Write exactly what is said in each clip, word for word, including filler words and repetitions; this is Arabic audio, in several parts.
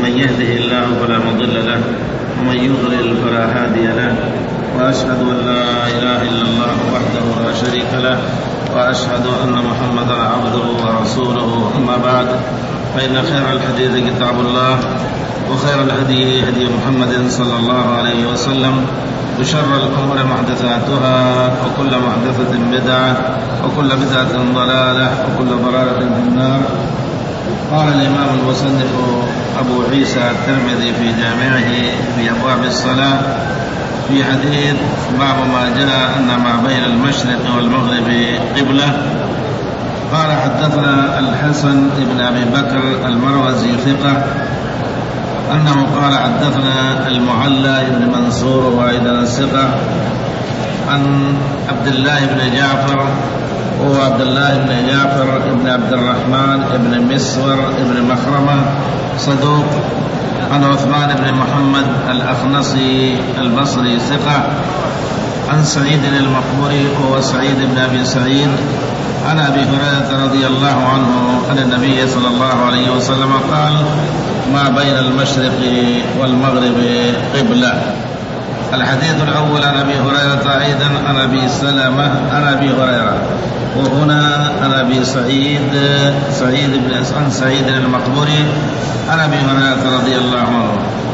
من يهده الله فلا مضل له ومن يضلل فلا هادي له، وأشهد أن لا إله إلا الله وحده لا شريك له، وأشهد أن محمدا عبده ورسوله. أما بعد، فإن خير الحديث كتاب الله، وخير الهدي هدي محمد صلى الله عليه وسلم، وشر الأمور محدثاتها، وكل محدثة بدعة، وكل بدعة ضلالة، وكل ضلالة في النار. قال الإمام المصنف أبو عيسى الترمذي في جامعه في أبواب الصلاة في حديث باب ما جاء أن ما بين المشرق والمغرب قبلة. قال حدثنا الحسن بن أبي بكر المروزي ثقة أنه قال حدثنا المعلى بن منصور وأيضا ثقة عن عبد الله بن جعفر، وهو عبد الله بن جعفر بن عبد الرحمن بن مسور بن مخرمة صدوق، عن عثمان بن محمد الأخنصي البصري ثقة عن سعيد المقبري وهو سعيد بن أبي سعيد عن أبي هريرة رضي الله عنه أن النبي صلى الله عليه وسلم قال: ما بين المشرق والمغرب قبلة. الحديث الأول عن أبي هريرة أيضا عن أبي سلمة عن أبي هريرة، وهنا عن أبي سعيد سعيد بن عن سعيد المقبري عن أبي هريرة رضي الله عنه،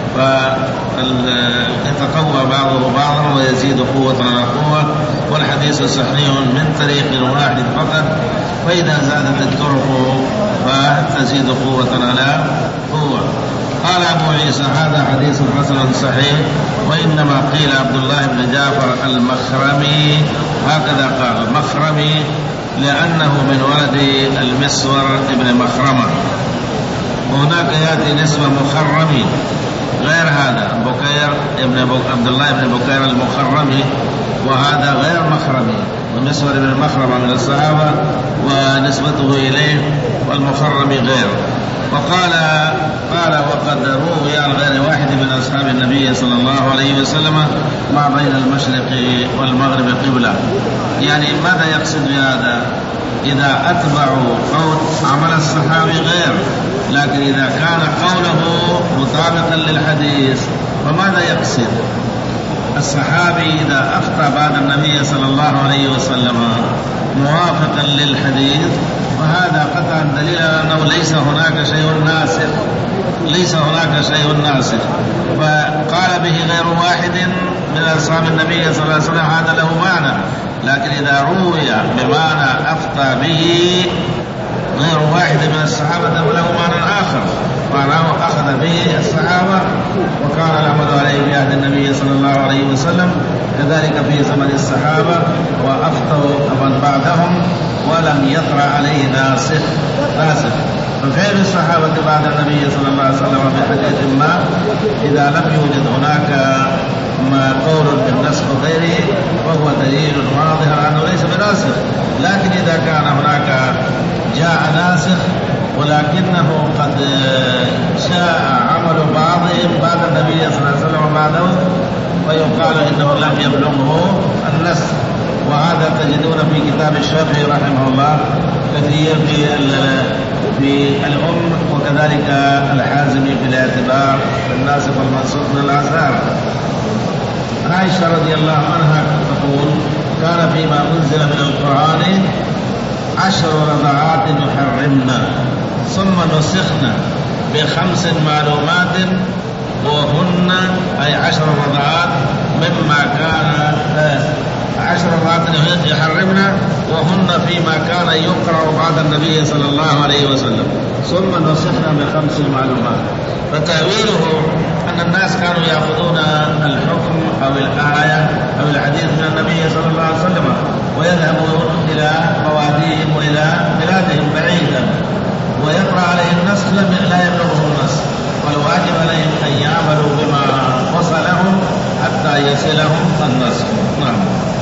فيتقوى بعضه بعضا ويزيد قوة على قوة، والحديث صحيح من طريق واحد فقط، فإذا زادت الطرق فتزيد قوة على قوة. قال أبو عيسى: هذا حديث حسن صحيح، وإنما قيل عبد الله بن جعفر المخرمي، هكذا قال المخرمي لأنه من ولد المسور ابن مخرمة، وهناك يأتي نسبة مخرمي غير هذا بكير ابن عبد الله بن بكير المخرمي، وهذا غير مخرمي، والمسور ابن مخرمة من الصحابة ونسبته إليه، والمخرمي غير. وقال قال وقد روي عن غير واحد من أصحاب النبي صلى الله عليه وسلم ما بين المشرق والمغرب قبلة. يعني ماذا يقصد بهذا؟ إذا أتبعوا قول عمل الصحابي غير، لكن إذا كان قوله مطابقا للحديث فماذا يقصد؟ الصحابي إذا أفتى بعد النبي صلى الله عليه وسلم موافقا للحديث فهذا قطعا دليل أنه ليس هناك شيء ناسخ، ليس هناك شيء ناسخ. فقال به غير واحد من أصحاب النبي صلى الله عليه وسلم هذا له معنى، لكن إذا روي بمعنى أفتى به غير واحد من الصحابة له معنى آخر، معناه أخذ به الصحابة وكان العمل عليه في عهد النبي صلى الله عليه وسلم، كذلك في زمن الصحابة وأفتوا من بعدهم ولم يطرأ عليه ناسخ ناسخ ففعل الصحابة بعد النبي صلى الله عليه وسلم بحديث ما إذا لم يوجد هناك ما قول بالنسخ غيره فهو دليل واضح أنه ليس بناسخ. لكن إذا كان هناك جاء ناسخ ولكنه قد شاء عمل بعضهم بعد النبي صلى الله عليه وسلم بعده فيقال إنه لم يبلغه النسخ. وهذا تجدون في كتاب الشافعي رحمه الله كثير في في الأم، وكذلك الحازمي في الاعتبار في الناسخ والمنسوخ من الآثار. عائشة رضي الله عنها تقول: كان فيما أنزل من القرآن عشر رضعات يحرمنا ثم نسخنا بخمس معلومات، وهن أي عشر رضعات مما كان عشر رضعات يحرمنا وهن فيما كان يقرأ بعد النبي صلى الله عليه وسلم، ثم نسخنا بخمس معلومات. فتأويله أن الناس كانوا يأخذون الحكم أو الآية أو الحديث من النبي صلى الله عليه وسلم ويذهبون إلى مواديهم وإلى بلادهم بعيدا ويقرأ عليه النسخ لا يبلغه النسخ، والواجب عليهم أن يعملوا بما وصلهم حتى يصلهم النسخ. نعم.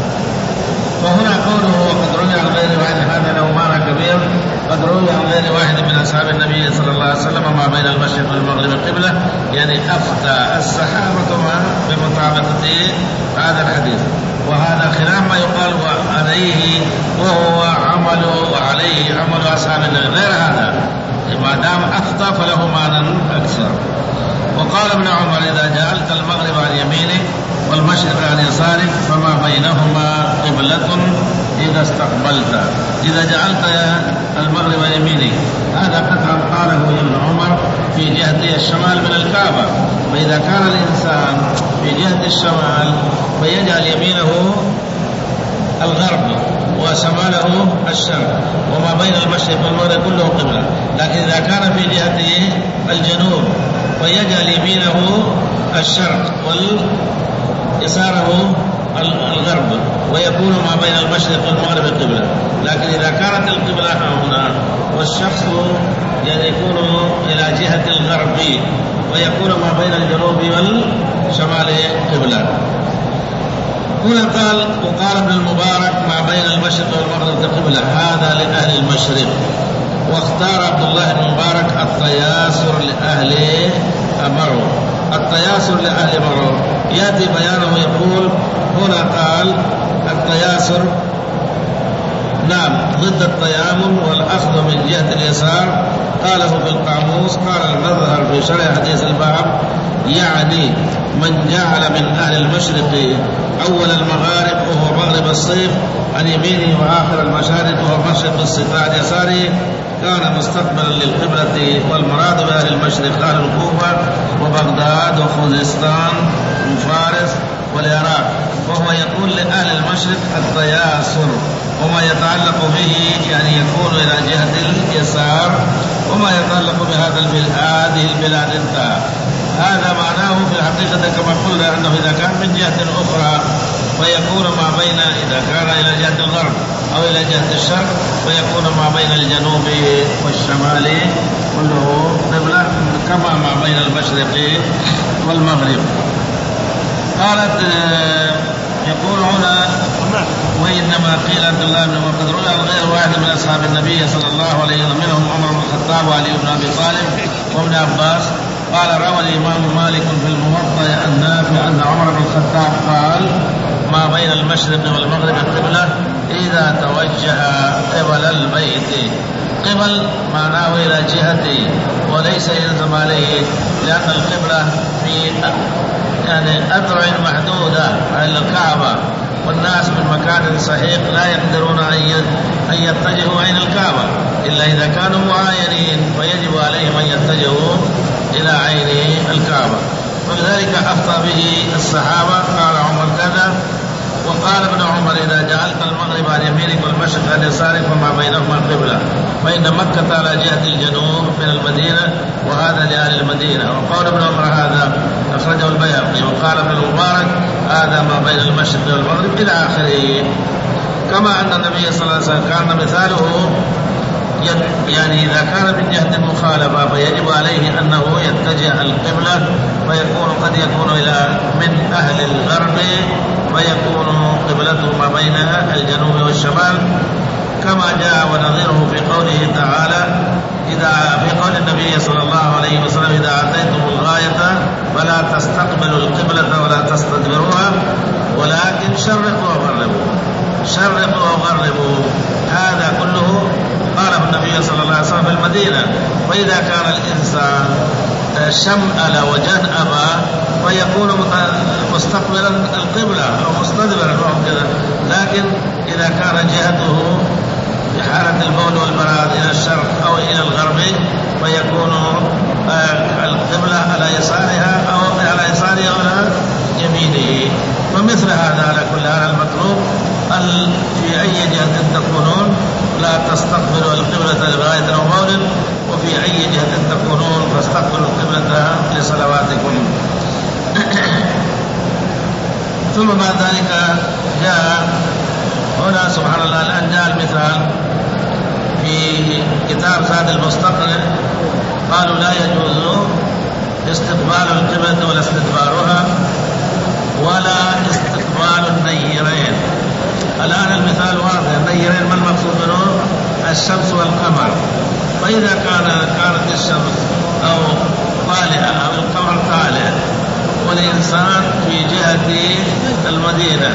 وهنا قوله وقد روي عن غير واحد هذا له معنى كبير. قد روي عن غير واحد من أصحاب النبي صلى الله عليه وسلم ما بين المشرق والمغرب قبلة، يعني أفتى الصحابة بمطابقة هذا الحديث، وهذا خلاف ما يقال عليه وهو عمل وعليه عمل أصحاب النبي غير هذا، ما دام أخطأ فله معنى أكثر. المشرق عن يسارك فما بينهما قبلة إذا استقبلت، إذا جعلت المغرب يمينك. هذا قطعا قاله ابن عمر في جهة الشمال من الكعبة. فإذا كان الإنسان في جهة الشمال فيجعل يمينه الغرب وشماله الشرق، وما بين المشرق والمغرب كله قبلة. لكن إذا كان في جهة الجنوب فيجعل يمينه الشرق ويساره الغرب، ويكون ما بين المشرق والمغرب قبلة. لكن إذا كانت القبلة هنا والشخص يعني يكون إلى جهة الغرب ويكون ما بين الجنوب والشمال قبلة. هنا قال وقال ابن المبارك ما بين المشرق والمغرب قبلة، هذا لأهل المشرق. واختار عبد الله بن المبارك التياسر لأهل مرو. التياسر لأهل مرو يأتي بيانه، يقول هنا قال التياسر نعم ضد التيامن والأخذ من جهة اليسار. قاله في القاموس. قال المظهر في شرح حديث الباب يعني من جعل من أهل المشرق أول المغارب وهو مغرب الصيف عن يمينه وآخر المشارق وهو مشرق الستار عن يساره كان مستقبلا للقبلة. والمراد بأهل المشرق أهل الكوفة وبغداد وخوزستان وفارس والعراق. وهو يقول لأهل المشرق التياسر، وما يتعلق به يعني يكون إلى جهة اليسار، وما يتعلق بهذا البلاد هذه البلاد انتهى. هذا معناه في الحقيقة كما قلنا أنه إذا كان من جهة أخرى فيكون ما بين، إذا كان إلى جهة الغرب أو إلى جهة الشرق فيكون ما بين الجنوب والشمال كله قبلة كما ما بين المشرق والمغرب. قالت يقول هنا وإنما قيل عبد الله بن وقد روى غير واحد من أصحاب النبي صلى الله عليه وسلم منهم عمر بن الخطاب وعلي بن أبي طالب وابن عباس. قال روى الإمام مالك في الموطأ النافع أن عمر بن الخطاب قال ما بين المشرق والمغرب قبلة إذا توجه قبل البيت. قبل معناه إلى جهته وليس يلزم عليه، لأن القبلة في يعني أذرع محدودة على الكعبة، والناس من مكان صحيح لا يقدرون أن يتجهوا عين الكعبة إلا إذا كانوا معاينين، فيجب عليهم أن يتجهوا إلى عين الكعبة. ولذلك أخطأ به الصحابة. قال عمر كذا. وقال ابن عمر إذا جعلت المغرب عن يمينك والمشرق عن يسارك فما بينهما قبلة، فإن مكة على جهة الجنوب من المدينة وهذا لأهل المدينة. وقال ابن عمر هذا أخرجه البيهقي. وقال ابن المبارك هذا ما بين المشرق والمغرب إلى آخره. كما أن النبي صلى الله عليه وسلم كان مثاله يعني إذا كان من جهة المخالفة فيجب عليه أنه يتجه القبلة، فيكون قد يكون إلى من أهل الغرب فيكون قبلته ما بين الجنوب والشمال، كما جاء ونظيره في قوله تعالى إذا في قول النبي صلى الله عليه وسلم إذا أتيتم الغاية فلا تستقبلوا القبلة ولا تستدبروها ولكن شرقوا وغربوا. شرقوا وغربوا هذا كله قاله النبي صلى الله عليه وسلم في المدينة. وإذا كان الإنسان شمأل وجنأب فيكون مستقبلا القبلة أو مستدبرا أو كذا. لكن إذا كان جهته في حالة البول والبراد إلى الشرق أو إلى الغرب فيكون القبلة على يسارها أو على يسارها أو على يمينه. فمثل هذا على كل حال المطلوب في أي جهة تكونون لا تستقبلوا القبلة لغاية أو مولد، وفي أي جهة تكونون فاستقبلوا القبلة لصلواتكم. ثم بعد ذلك جاء هنا سبحان الله الآن جاء المثال في كتاب زاد المستقنع. قالوا لا يجوز استقبال القبلة ولا استدبارها ولا استقبال النيرين. الآن المثال واضح. النيرين ما المقصود منه؟ الشمس والقمر. فإذا كان كانت الشمس أو طالعة أو القمر طالع والإنسان في جهة المدينة،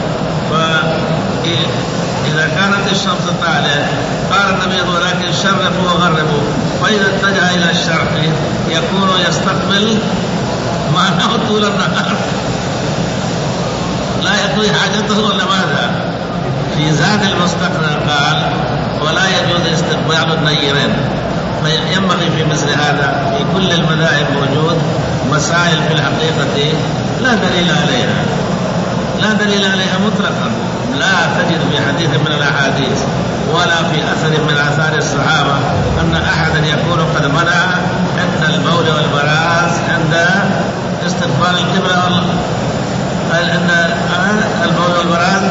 فإذا كانت الشمس طالعة قال النبي ولكن شرقوا وغربوا، فإذا اتجه إلى الشرق يكون يستقبل معناه طول النهار. يقضي حاجته ولا ماذا؟ في زاد المستقنع قال ولا يجوز استقبال النيرين. فينبغي في مثل هذا في كل المذاهب موجود مسائل في الحقيقة لا دليل عليها، لا دليل عليها مطلقا، لا تجد في حديث من الأحاديث ولا في أثر من آثار الصحابة أن أحدا يكون قد منع عند البول والبراز عند استقبال القبلة والله عند البول والبراز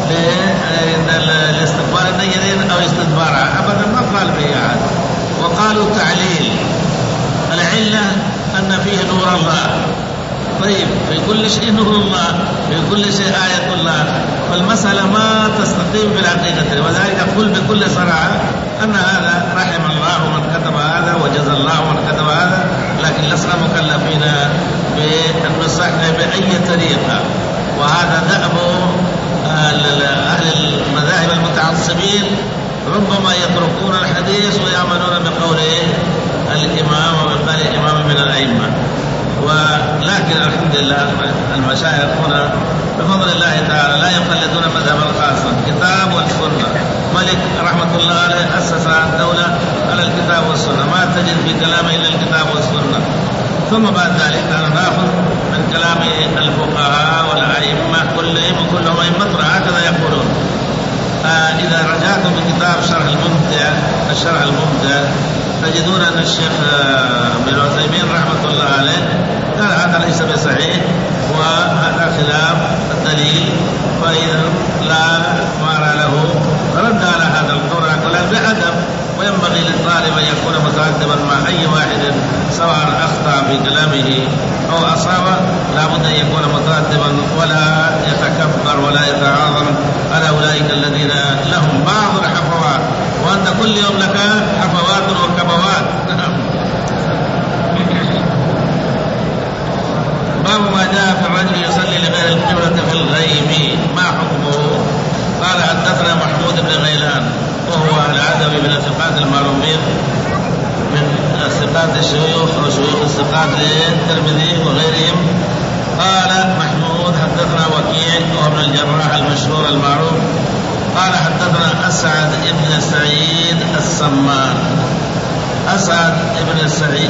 لاستقبال النيرين أو استدبارها أبدا، ما قال فيه أحد. وقالوا تعليل العلة أن فيه نور الله. طيب في كل شيء نور الله، في كل شيء آية الله، فالمسألة ما تستقيم في الحقيقة. وذلك أقول بكل صراحة أن هذا رحم الله من كتب هذا وجزى الله من كتب هذا، لكن لسنا مكلفين بأن نصحح بأي طريقة. وهذا دأب أهل المذاهب المتعصبين، ربما يتركون الحديث ويعملون بقول الإمام وبقول الإمام من الأئمة. ولكن الحمد لله المشايخ هنا بفضل الله تعالى لا يقلدون مذهب الخاصة، الكتاب والسنة. ملك رحمة الله عليه أسس الدولة على الكتاب والسنة، ما تجد في كلامه إلا الكتاب والسنة. ثم بعد ذلك نأخذ من كلام الفقهاء والأئمة كلهم وكلهم أئمة هكذا يقولون. آه إذا رجعتم بكتاب شرح الممتع الشرح الممتع تجدون أن الشيخ ابن عثيمين رحمة الله عليه قال هذا ليس بصحيح وهذا خلاف الدليل، فإذا لا مارى له رد على هذا القول بأدب. وينبغي للطالب أن يكون متأدبا مع أي واحد سواء أخطأ في كلامه أو أصاب، لا بد أن يكون متأدبا ولا يتكبر ولا يتعاظم على أولئك الذين لهم بعض الحفوات، وأنت كل يوم لك حفوات وكبوات. باب ما جاء في الرجل يصلي لغير القبلة في الغيم، ما حكمه؟ قال حدثنا محمود بن غيلان وهو العدوي من الثقات المعروفين من الثقات الشيوخ وشيوخ الثقات للترمذي وغيرهم. قال محمود حدثنا وكيع وهو ابن الجراح المشهور المعروف. قال حدثنا أسعد بن سعيد السمان. أسعد بن سعيد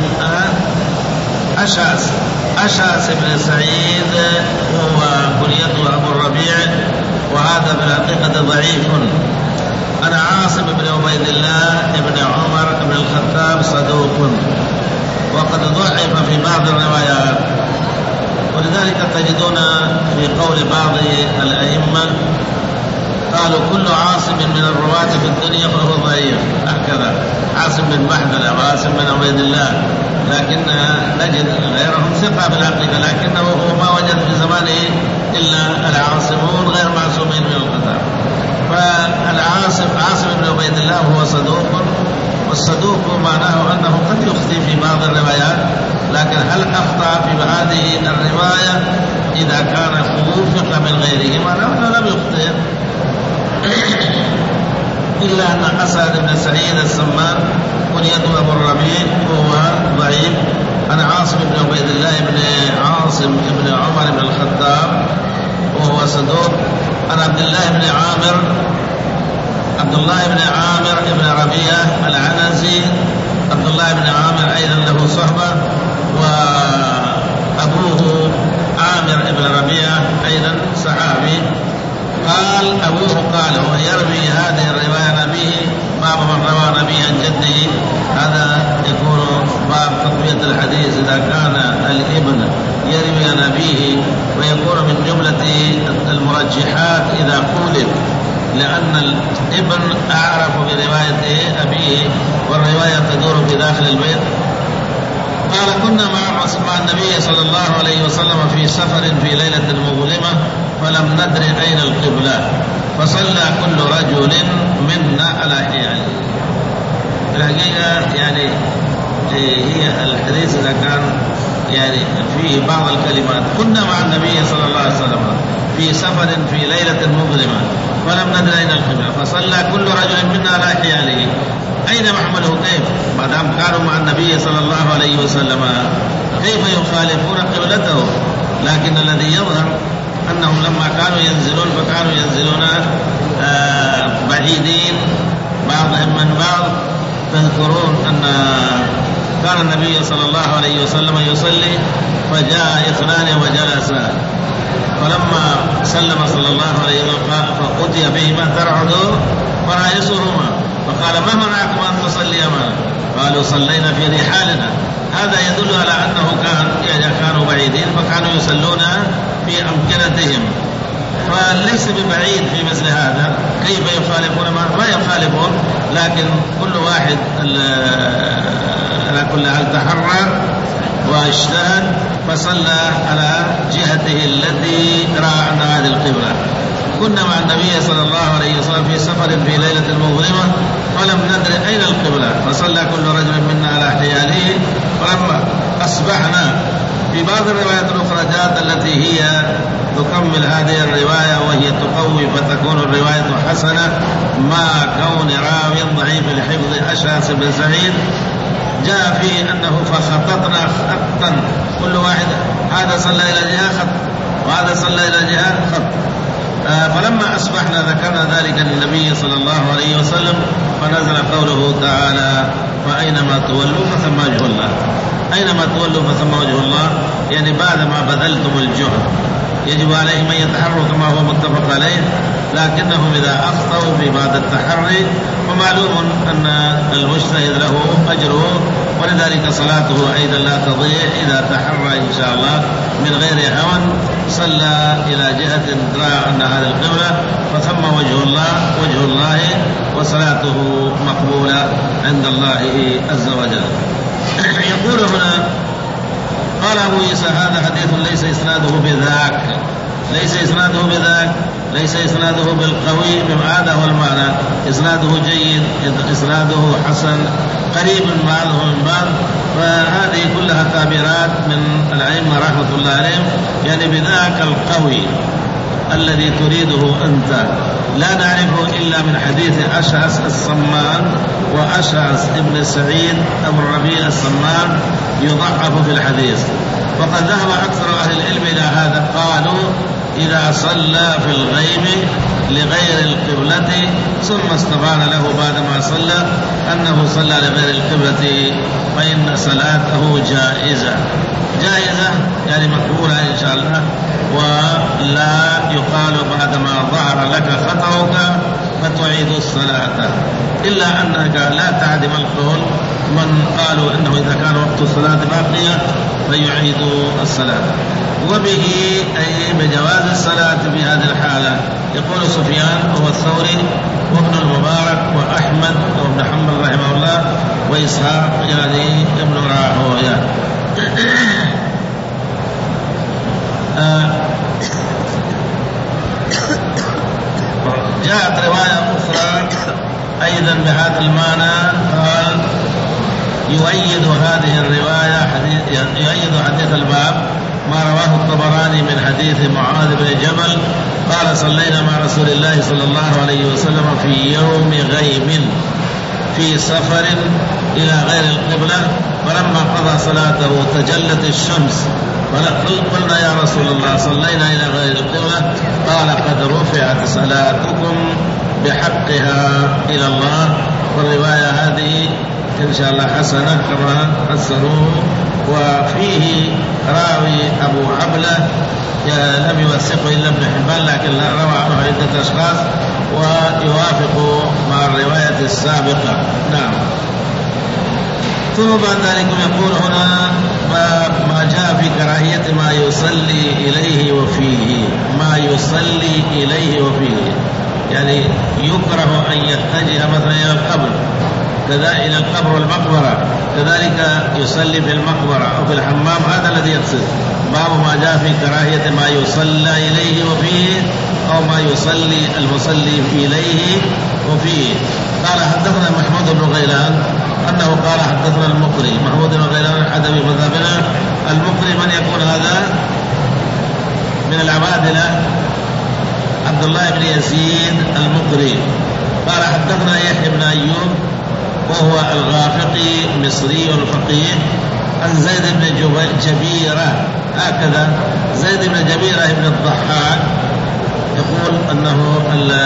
أشعث أشعث بن سعيد هو كنيته أبو الربيع، وهذا بالحقيقة ضعيف. أنا عاصم بن عبيد الله بن عمر بن الخطاب صدوق وقد ضعف في بعض الروايات، ولذلك تجدون في قول بعض الأئمة قالوا كل عاصم من الرواة في الدنيا فهو ضعيف، هكذا عاصم بن محمد وعاصم بن عبيد الله، لكن نجد غيرهم ثقة بالحقيقة، لكنه هو ما وجد في زمانه إلا العاصمون غير معصومين من الخطأ. فالعاصم عاصم بن عبيد الله هو صدوق، والصدوق معناه أنه قد يخطئ في بعض الروايات، لكن هل أخطأ في هذه الرواية إذا كان موفق من غيره؟ معناه أنه لم يخطئ، إلا أن أسعد بن سعيد السمان كنيته أبو الربيع وهو ضعيف. أنا عاصم بن عبيد الله بن عاصم بن عمر بن الخطاب وهو صدوق. أنا عبد الله بن عامر عبد الله بن عامر بن ربيعة العنزي. عبد الله بن عامر أيضا له صحبة، وأبوه عامر بن ربيعة أيضا صحابي. قال أبوه قال ويروي هذه الرواية نبيه، باب من روى نبيه عن جده. هذا يكون باب تقوية الحديث إذا كان الابن يروي عن أبيه، ويكون من جملة المرجحات إذا قولت، لأن الابن أعرف برواية أبيه والرواية تدور في داخل البيت. قال كنا مع النبي صلى الله عليه وسلم في سفر في ليلة مظلمة فلم ندر أين القبلة، فصلى كل رجل منا على حياله. الحقيقة يعني هي الحديث إذا كان يعني فيه بعض الكلمات. كنا مع النبي صلى الله عليه وسلم في سفر في ليلة مظلمة فلم ندر أين القبلة، فصلى كل رجل منا على حياله. أين محمله؟ كيف ما دام كانوا مع النبي صلى الله عليه وسلم كيف يخالفون قبلته؟ لكن الذي يظهر أنهم لما كانوا ينزلون فكانوا ينزلون بعيدين بعضهم من بعض. تذكرون أن كان النبي صلى الله عليه وسلم يصلي فجاء اثنان وجلسا، فلما سلم صلى الله عليه وسلم فأتي بهما ترعدوا فرائسهما فقال ما منعكم أن تصلي معنا؟ قالوا صلينا في رحالنا. هذا يدل على أنه كان يعني كانوا بعيدين فكانوا يصلون في أمكنتهم، فليس ببعيد في مثل هذا. كيف يخالفون؟ ما يخالفون، لكن كل واحد على كل حال تحرى واجتهد فصلى على جهته التي رأى أن هذه القبلة. كنا مع النبي صلى الله عليه وسلم في سفر في ليلة مظلمة فلم ندري أين القبلة، فصلى كل رجل منا على حياله. فلما أصبحنا في بعض الروايات الأخرى جاءت التي هي تكمل هذه الرواية وهي تقوي فتكون الرواية حسنة مع كون راوي ضعيف الحفظ أشعث بن سعيد. جاء فيه أنه فخططنا خطا كل واحد هذا صلى إلى جهة خط وهذا صلى إلى جهة خط. آه فلما أصبحنا ذكرنا ذلك للنبي صلى الله عليه وسلم فنزل قوله تعالى فأينما تولوا فثم وجه الله. أينما تولوا فثم وجه الله، يعني بعد ما بذلتم الجهد يجب عليهم أن يتحروا كما هو متفق عليه، لكنهم إذا أخطأوا في بعد التحري ومعلوم أن المجتهد له أجره، ولذلك صلاته أيضا لا تضيع إذا تحرى إن شاء الله من غير هوى صلى إلى جهة ترى أن هذه القبلة فثم وجه الله وجه الله وصلاته مقبولة عند الله عز وجل. يقول هنا قال أبو عيسى هذا حديث ليس إسناده بذاك، ليس إسناده بذاك ليس إسناده بالقوي بهذا هو المعنى، إسناده جيد، إسناده حسن، قريب من بعضه من بعض. فهذه كلها تعبيرات من الأئمة رحمة الله عليهم، يعني بذاك القوي الذي تريده أنت لا نعرفه إلا من حديث أشعث الصمان، وأشعث ابن سعيد أبو الربيع الصمان يضعف في الحديث. وقد ذهب أكثر أهل العلم إلى هذا، قالوا إذا صلى في الغيب لغير القبلة ثم استبان له بعدما صلى أنه صلى لغير القبلة فإن صلاته جائزة جائزة يعني مقبولة إن شاء الله، ولا يقال بعدما ظهر لك خطأك فتعيد الصلاة، إلا أنك لا تعدم القول من قالوا إنه إذا كان وقت الصلاة باقية فيعيد الصلاة. وبه أي بجواز الصلاة في هذه الحالة يقول سفيان هو الثوري وابن المبارك وأحمد وابن حنبل رحمه الله وإسحاق يعني ابن راهويه. آه جاءت رواية أخرى أيضا بهذا المعنى، قال يؤيد هذه الرواية حديث يؤيد حديث الباب ما رواه الطبراني من حديث معاذ بن جبل قال صلينا مع رسول الله صلى الله عليه وسلم في يوم غيم في سفر إلى غير القبلة، فلما قضى صلاته تجلت الشمس قلنا يا رسول الله صلينا إلى غير القبلة، قال قد رفعت صلاتكم بحقها إلى الله. والرواية هذه إن شاء الله حسنة كما حسنوه. وفيه راوي أبو عبلة لم يوثقه إلا ابن حبان، لكن روى عنه عدة أشخاص ويوافق مع الرواية السابقة. نعم. ثم بعد ذلك يقول هنا ما جاء في كراهية ما يصلي إليه وفيه، ما يصلي إليه وفيه يعني يكره أن يتجه مثلا إلى القبر كذا إلى القبر والمقبرة، كذلك يصلي في المقبرة أو في الحمام، هذا الذي يقصد. باب ما جاء في كراهية ما يصلى إليه وفيه أو ما يصلي المصلي إليه وفيه. قال حدثنا محمود بن غيلان أنه قال حدثنا المقري محمود بن غيلان الحدبي مذهبنا. المقري من يكون هذا؟ من العبادلة عبد الله بن يزيد المقري. قال حدثنا يحيى بن أيوب وهو الغافقي مصري الفقيه عن زيد بن جبيرة هكذا. زيد بن جبيرة بن الضحاك يقول أنه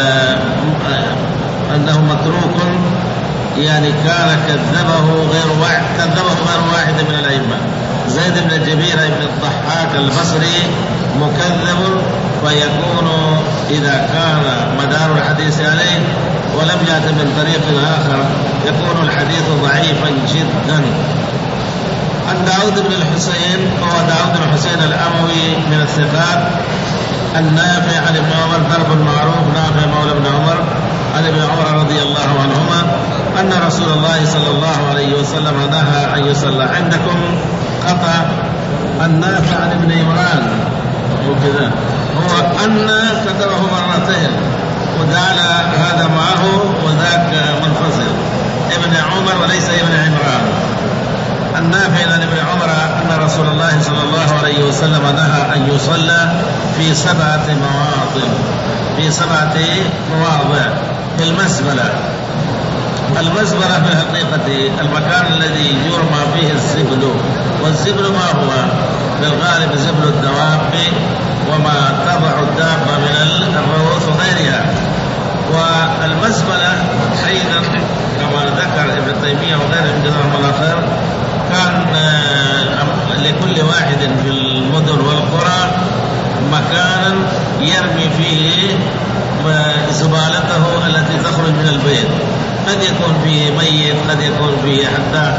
أنه متروك، يعني كان كذبه غير واحد كذبه غير واحد من الأئمة. زيد بن جبيرة بن الضحاك البصري مكذب، ويكون إذا كان مدار الحديث عليه ولم يأت من طريق آخر يكون الحديث ضعيفا جدا. عن داود بن الحسين، هو داود بن الحسين الأموي من الثقات، النافع عن ابن عمر، ضرب المعروف، نافع مولى ابن عمر عن ابن عمر رضي الله عنهما أن رسول الله صلى الله عليه وسلم نهى أن يصلى عندكم قطع. النافع عن ابن عمران وكذا، هو أن كتبه مرتين وجعل هذا معه وذاك منفصل، ابن عمر وليس ابن عمران. النافع عن ابن عمر أن رسول الله صلى الله عليه وسلم نهى أن يصلى في سبعة مواطن في سبعة مواضع في المزبلة. المزبلة في الحقيقة المكان الذي يرمى فيه الزبل، والزبل ما هو؟ في الغالب زبل الدواب وما تضع الدابة من الروث وغيرها. والمزبلة حينا كما ذكر ابن تيمية وغيره من جزاهم الله خير، كان لكل واحد في المدن والقرى مكانا يرمي فيه زبالته التي تخرج من البيت، قد يكون فيه ميت، قد يكون فيه حتى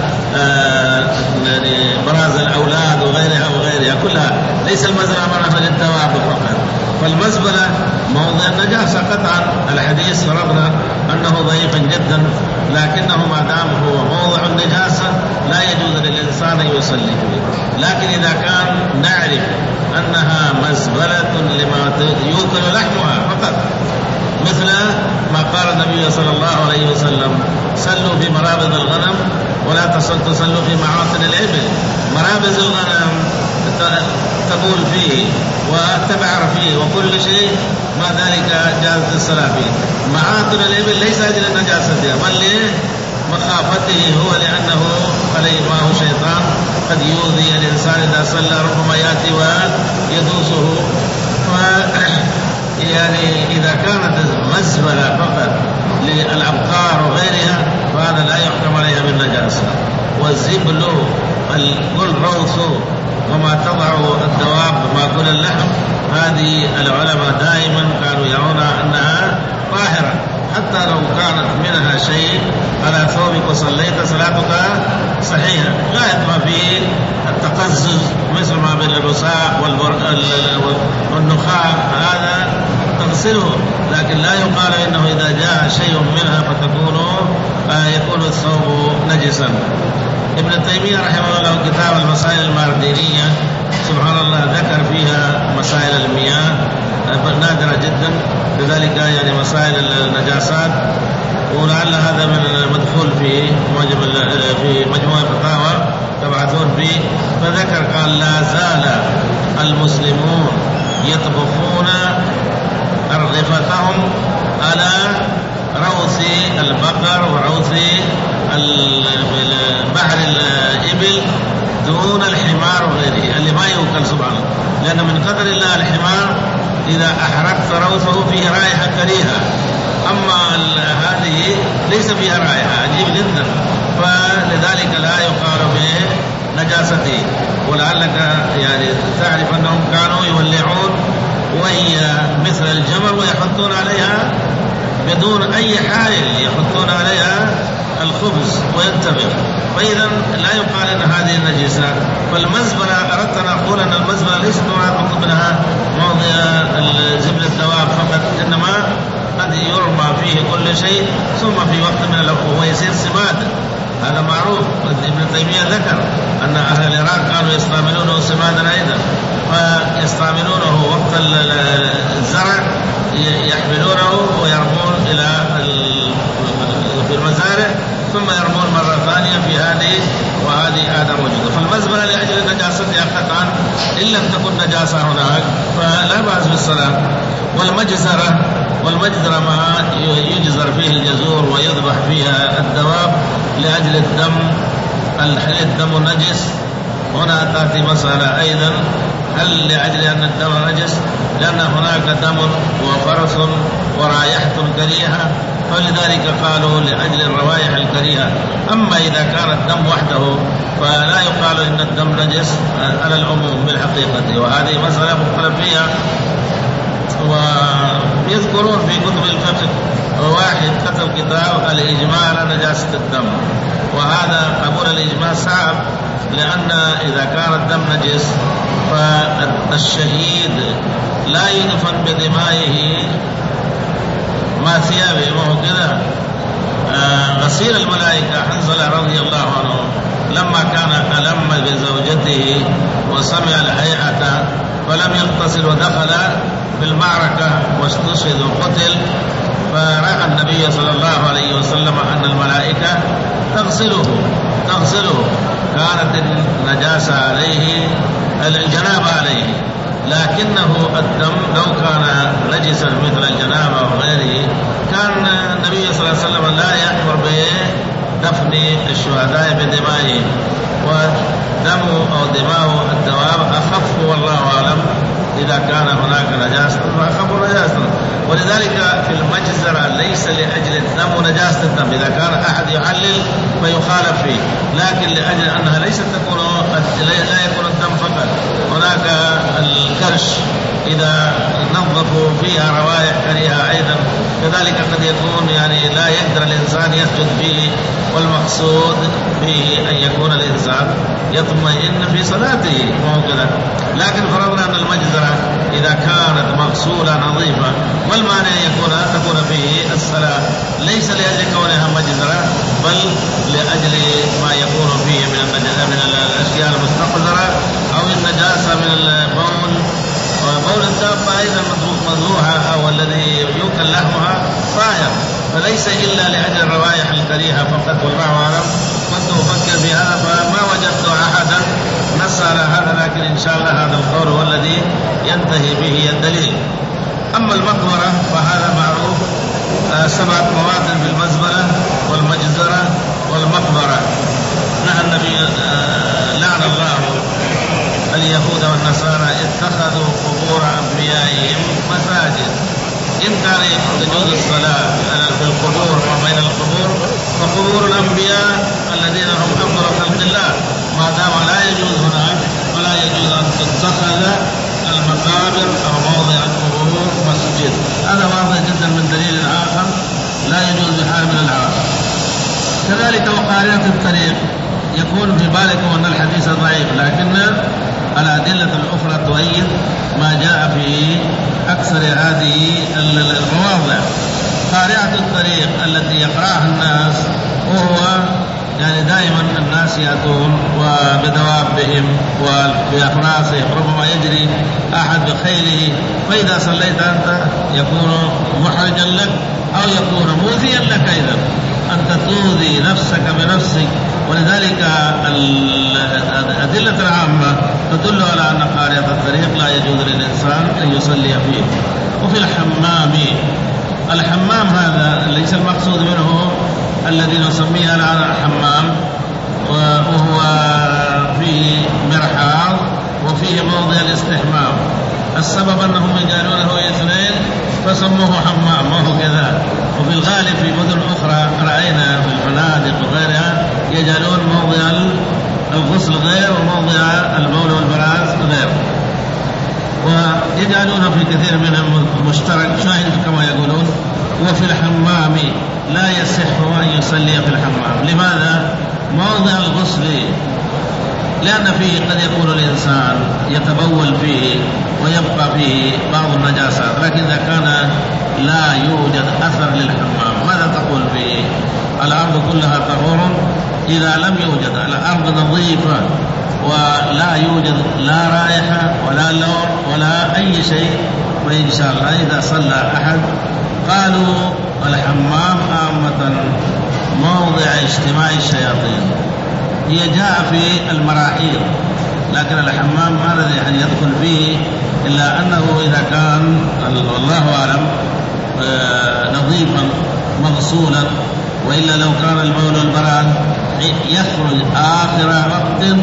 براز الأولاد وغيرها وغيرها كلها، ليس المزرعة مرة للدواب فقط. فالمزبلة موضع النجاسة قطعا. الحديث فرضنا أنه ضعيف جدا، لكنه ما دام هو موضع النجاسة لا يجوز للإنسان أن يصلي فيه. لكن إذا كان نعرف أنها مزبلة لما يؤكل لحمها فقط، مثل ما قال النبي صلى الله عليه وسلم صلوا في مرابض الغنم ولا تصلوا في معاطن الإبل. مرابض الغنم تبول فيه وتبعر فيه وكل شيء، ما ذلك جازت الصلاة فيه. معاطن الإبل ليس أجل نجاستها بل مخافته هو، لأنه عليه معه شيطان قد يؤذي الإنسان إذا صلى، ربما يأتي ويدوسه. ف يعني إذا كانت مزبلة فقط للأبقار وغيرها فهذا لا يحكم عليها بالنجاسة. والزبل الروث وما تضع الدواب ماكل اللحم، هذه العلماء دائما كانوا يرون أنها طاهرة، حتى لو كانت منها شيء على ثوبك وصليت صلاتك صحيحة، غاية ما فيه التقزز مثل ما بين البصاق والنخاع هذا تغسله، لكن لا يقال إنه إذا جاء شيء منها فتكون آه يكون الثوب نجسا. ابن تيمية رحمه الله كتاب المسائل الماردينية سبحان الله ذكر فيها مسائل المياه نادرة جدا، لذلك يعني مسائل النجاسات، ولعل هذا من المدخول في في مجموعة الفتاوى تبعثون فيه. فذكر قال لا زال المسلمون يطبخون أرغفتهم على روث البقر وروث بحر الإبل دون الحمار وغيره اللي ما يوكل سبحانه، لأن من قدر الله الحمار إذا أحرقت روثه فيه رائحة كريهة، أما هذه ليس فيها رائحة عجيب جدا، فلذلك لا يقال بنجاسته. ولعلك يعني تعرف أنهم كانوا يولعون وهي مثل الجمر ويحطون عليها بدون أي حائل، يحطون عليها الخبز وينتبه، فإذا لا يقال أن هذه النجسة. فالمزبلة أردت أن أقول أن المزبلة ليست مطلوب منها موضع زبل الدواب فقط، إنما قد يرمى فيه كل شيء ثم في وقت من الأوقات ويصير سماد، هذا معروف. ابن تيمية ذكر أن أهل العراق كانوا يستعملونه سمادا أيضا، فيستعملونه وقت الزرع يحملونه ويرمون إلى في المزارع ثم يرمون مرة ثانية في هذه وهذه عادة موجودة. فالمزبلة لأجل نجاستها قطعا إن لم تكن نجاسة هناك فلا بأس بالصلاة. والمجزرة والمجزرة ما يجزر فيه الجزور ويذبح فيها الدواب لأجل الدم، الدم نجس هنا تأتي مسألة أيضا، هل لأجل أن الدم نجس؟ لأن هناك دم وفرس ورائحة كريهة، فلذلك قالوا لأجل الروائح الكريهة. أما إذا كان الدم وحده فلا يقال إن الدم نجس على العموم بالحقيقة، وهذه مسألة مختلف فيها. ويذكرون في كتب الفقه واحد كتب كتاب الإجماع على نجاسة الدم، وهذا قبول الإجماع صعب، لأن إذا كان الدم نجس فالشهيد لا يدفن بدمائه ما ثيابه، ما هو كذا. آه غسيل الملائكة حنظلة رضي الله عنه لما كان ألم بزوجته وسمع الهيعة فلم يغتسل ودخل في المعركة واستشهد وقتل، فرأى النبي صلى الله عليه وسلم أن الملائكة تغسله تغسله كانت النجاسة عليه، الجنابة عليه، لكنه الدم لو كان نجسا مثل الجنابة وغيره كان النبي صلى الله عليه وسلم لا يأمر بدفن الشهداء بدمائهم، ودم أو دماء الدواب أخف والله أعلم إذا كان هناك نجاسة فأخف نجاسة. ولذلك في المجزرة ليس لأجل الدم نجاسة الدم، إذا كان أحد يعلل فيخالف فيه، لكن لأجل أنها ليست تكون لا يكون الدم فقط، هناك الكرش إذا نظفوا فيها روائح كريهة أيضا، كذلك قد يكون يعني لا يقدر الإنسان يسجد فيه، والمقصود فيه أن يكون الإنسان يطمئن في صلاته وهكذا. لكن فرضنا أن المجزرة إذا كانت مغسولة نظيفة، ما المعنى يكون تكون فيه الصلاة؟ ليس لأجل كونها مجزرة، بل لأجل ما يكون فيه من النجاسة من الأشياء المستقذرة أو النجاسة من البول، وبول الدابة أيضا مذبوحة أو الذي يؤكل لحمها طاهر، فليس إلا لأجل الروائح الكريهة فقط والله أعلم. كنت أفكر في هذا فما وجدت أحدا نص على هذا، لكن إن شاء الله هذا القول هو الذي ينتهي به الدليل. أما المقبرة فهذا معروف، آه سبعة مواطن في المزبلة والمجزرة والمقبرة. نهى النبي آه لعن الله اليهود والنصارى اتخذوا قبور أنبيائهم مساجد. إن كان تجوز الصلاة في القبور وبين القبور فقبور الأنبياء الذين هم أفضل خلق الله ما دام لا يجوز هناك، ولا يجوز أن تتخذ المقابر أو موضع القبور مسجد. هذا واضح جدا من دليل آخر لا يجوز بحال من العالم. كذلك وقارعة الطريق، يكون في بالكم أن الحديث ضعيف، لكن الأدلة الأخرى تؤيد ما جاء في أكثر هذه المواضع. قارعة الطريق التي يقرأها الناس، وهو يعني دائما الناس يأتون وبدوابهم وبأفراسهم، ربما يجري أحد بخيله، فإذا صليت أنت يكون محرجا لك أو يكون مؤذيا لك أيضا، أنت تؤذي نفسك بنفسك. ولذلك الأدلة العامة تدل على أن قارعة الطريق لا يجوز للإنسان أن يصلي فيه. وفي الحمام، الحمام هذا ليس المقصود منه الذي نسميه الآن الحمام، وهو فيه مرحاض وفيه موضع الاستحمام. السبب أنهم يجعلونه اثنين فسموه حمام وهو كذا. وفي الغالب في مدن أخرى رأينا في الفنادق وغيرها يجعلون موضع الغسل غير وموضع البول والبراز غير، ويجعلون في كثير منهم مشترك شاهد كما يقولون. وفي الحمام لا يصح أن يصلي في الحمام. لماذا؟ موضع الغسل، لأن فيه قد يكون الإنسان يتبول فيه ويبقى فيه بعض النجاسات، لكن إذا كان لا يوجد أثر للحمام ماذا تقول فيه؟ الأرض كلها طهور، إذا لم يوجد الأرض نظيفة ولا يوجد لا رائحة ولا لون ولا أي شيء، وإن شاء الله إذا صلى أحد. قالوا الحمام عامة موضع اجتماع الشياطين، هي جاء في المراحيض، لكن الحمام ما الذي يعني يدخل فيه إلا أنه إذا كان والله أعلم نظيفا مغسولا، وإلا لو كان البول والبراز يخرج آخر وقت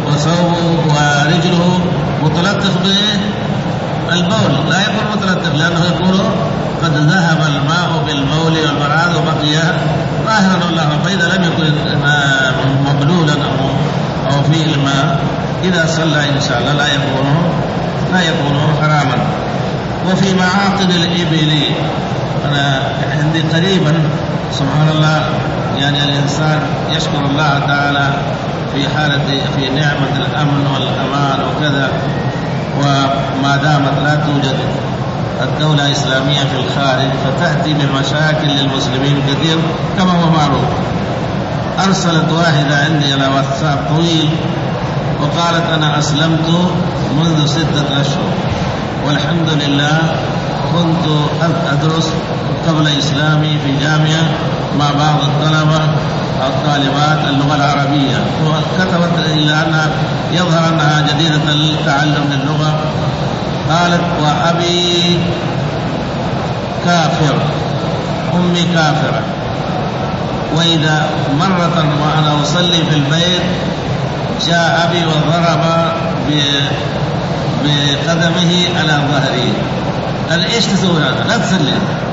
وثوبه ورجله متلطخ بالبول، لا يكون متلطخ لأنه يكون قد ذهب الماء بالبول والبراز وبقي ظاهرا الله. فإذا لم يكن مبلولا أو أو فيه الماء إذا صلى إن شاء الله لا يكون لا يكون حراما. وفي معاقد الإبل، أنا عندي قريبا سبحان الله يعني الإنسان يشكر الله تعالى في حالة في نعمة الأمن والأمان وكذا، وما دامت لا توجد الدولة الإسلامية في الخارج فتأتي بمشاكل للمسلمين كثير كما هو معروف. أرسلت واحدة عندي على واتساب طويل وقالت أنا أسلمت منذ ستة أشهر والحمد لله كنت أدرس قبل إسلامي في جامعة مع بعض الطلبة أو الطالبات اللغة العربية، وكتبت إلا أنها يظهر أنها جديدة التعلم للغة. قالت وأبي كافر، أمي كافرة، وإذا مرة وأنا أصلي في البيت جاء أبي وضرب بقدمه على ظهري. قال إيش تسوي هذا؟ لا تصلي.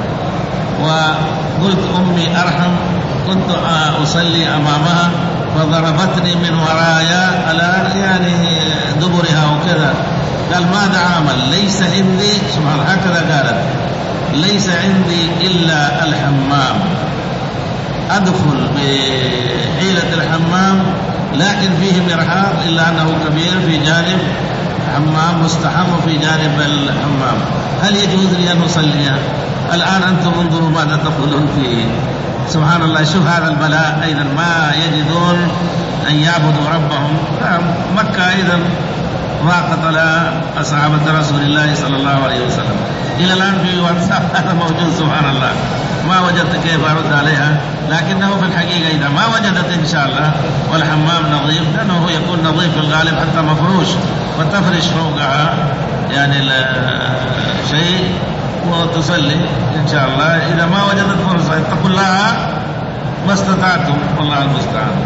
وقلت أمي أرحم، كنت أصلي أمامها فضربتني من ورايا على يعني دبرها وكذا. قال ماذا عمل؟ ليس عندي سبحان الله هكذا قالت ليس عندي إلا الحمام، أدخل بحيلة الحمام لكن فيه مرحاض إلا أنه كبير في جانب حمام مستحم في جانب الحمام، هل يجوز لي أن أصلي؟ الآن أنتم انظروا ماذا تقولون فيه. سبحان الله، شوف هذا البلاء أيضا ما يجدون أن يعبدوا ربهم. مكة أيضا ضاقت على أصحاب رسول الله صلى الله عليه وسلم. إلى الآن في واتساب هذا موجود سبحان الله، ما وجدت كيف أرد عليها، لكنه في الحقيقة إذا ما وجدت إن شاء الله والحمام نظيف، لأنه يكون نظيف في الغالب حتى مفروش وتفرش فوقها يعني شيء وتصلي إن شاء الله. إذا ما وجدت فرصة اتقوا الله ما استطعتم، والله المستعان.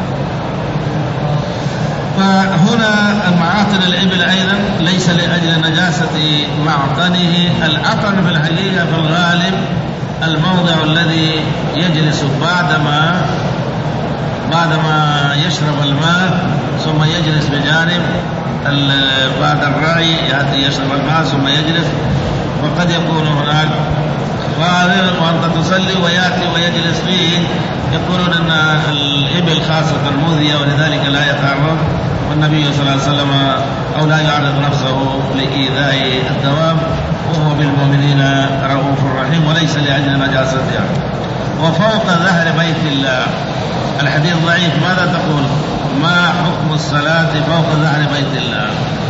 فهنا المعاطن الإبل أيضا ليس لأجل نجاسة معطنه. العطن في الحقيقة في الغالب الموضع الذي يجلس بعدما بعدما يشرب الماء ثم يجلس بجانب بعد الرعي يأتي يشرب الماء ثم يجلس، وقد يكون هناك غالب وأنت تصلي ويأتي ويجلس فيه. يقولون أن الإبل خاصة مؤذية ولذلك لا يتعرض، والنبي صلى الله عليه وسلم أو لا يعرض نفسه لإيذاء الدواب، وهو بالمؤمنين رؤوف رحيم وليس لأجل نجاستها. وفوق ظهر بيت الله، الحديث ضعيف، ماذا تقول؟ ما حكم الصلاة فوق ظهر بيت الله؟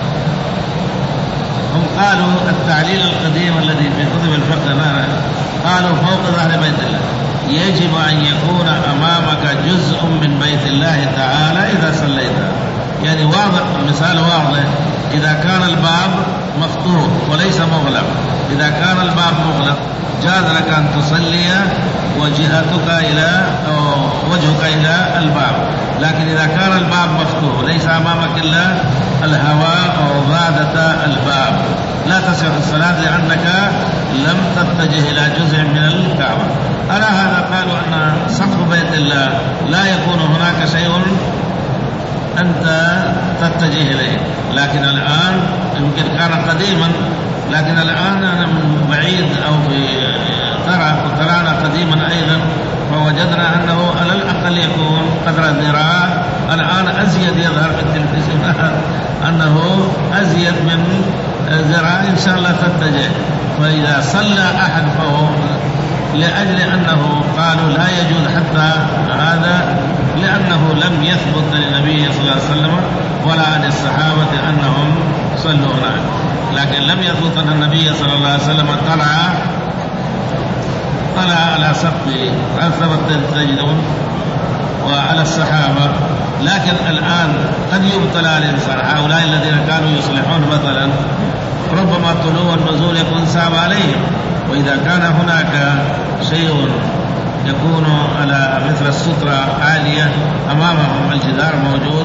هم قالوا التعليل القديم الذي في كتب الفقه قالوا فوق ظهر بيت الله يجب أن يكون أمامك جزء من بيت الله تعالى إذا صليت. يعني واضح، المثال واضح، إذا كان الباب مفتوح وليس مغلق، إذا كان الباب مغلق جاز لك أن تصلي وجهتك إلى أو وجهك إلى الباب، لكن إذا كان الباب مفتوح ليس أمامك إلا الهواء أو ضادة الباب لا تصح الصلاة لأنك لم تتجه إلى جزء من الكعبة. على هذا قالوا أن سقف بيت الله لا يكون هناك شيء أنت تتجه إليه، لكن الآن يمكن كان قديما، لكن الآن أنا من بعيد أو في ترى ترانا قديما أيضا فوجدنا أنه على الأقل يكون قدر الذراع. الآن أزيد يظهر في التلفزيون أنه أزيد من ذراع إن شاء الله تتجه. فإذا صلى أحد فهو لأجل أنه قالوا لا يجوز حتى هذا، لأنه لم يثبت للنبي صلى الله عليه وسلم ولا عن الصحابة أنهم صلوا هناك، لكن لم يثبت أن النبي صلى الله عليه وسلم طلع طلع على سقفه، ثبت تجدون وعلى الصحابة. لكن الآن قد يبتلى الإنسان، هؤلاء الذين كانوا يصلحون مثلا ربما طلوع النزول يكون صعب عليهم، وإذا كان هناك شيء يكون على مثل السترة عالية أمامهم، الجدار موجود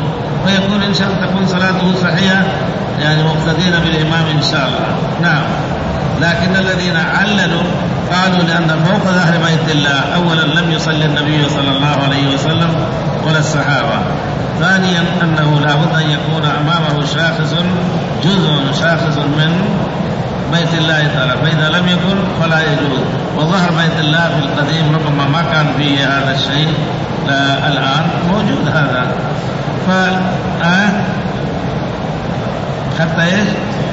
ويكون إن شاء الله تكون صلاته صحيحة يعني مقتدين بالإمام إن شاء الله. نعم. لكن الذين عللوا قالوا لأن فوق ظهر بيت الله أولا لم يصلي النبي صلى الله عليه وسلم ولا الصحابة، ثانيا أنه لا بد أن يكون أمامه شاخص جزء شاخص من بيت الله تعالى، فإذا لم يكن فلا يجوز. وظهر بيت الله في القديم ربما ما كان فيه هذا الشيء، الآن موجود هذا. ف آه حتى إيش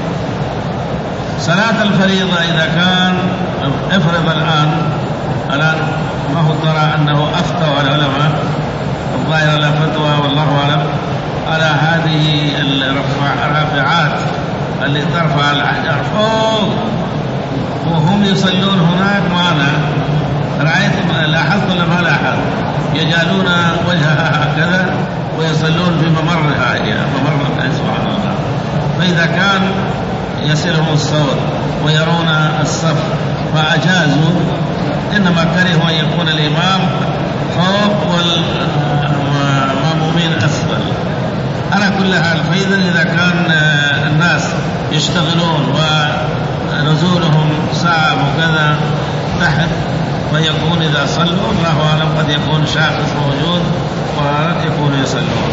صلاة الفريضة إذا كان افرض الآن الآن ما هو ترى أنه أفتى العلماء الظاهر لا فتوى والله أعلم على هذه الرافعات اللي ترفع الأحجار فوق وهم يصلون هناك معنا، رأيتم لاحظت ولا ما لاحظ؟ يجعلون وجهها هكذا ويصلون في ممرها هي ممر سبحان الله. فإذا كان يصلهم الصوت ويرون الصف فأجازوا، إنما كرهوا أن يكون الإمام فوق والمأمومين أسفل. على كل حال فإذا إذا كان الناس يشتغلون ونزولهم ساعة وكذا تحت فيكون إذا صلوا الله أعلم قد يكون شاخص موجود ويكونوا يصلون.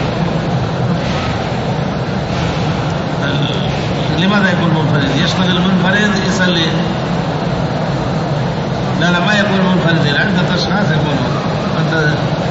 لماذا يكون منفرد؟ يشتغل منفرد يصلي؟ لا لا ما يكون منفرد، عدة أشخاص يكونون. أنت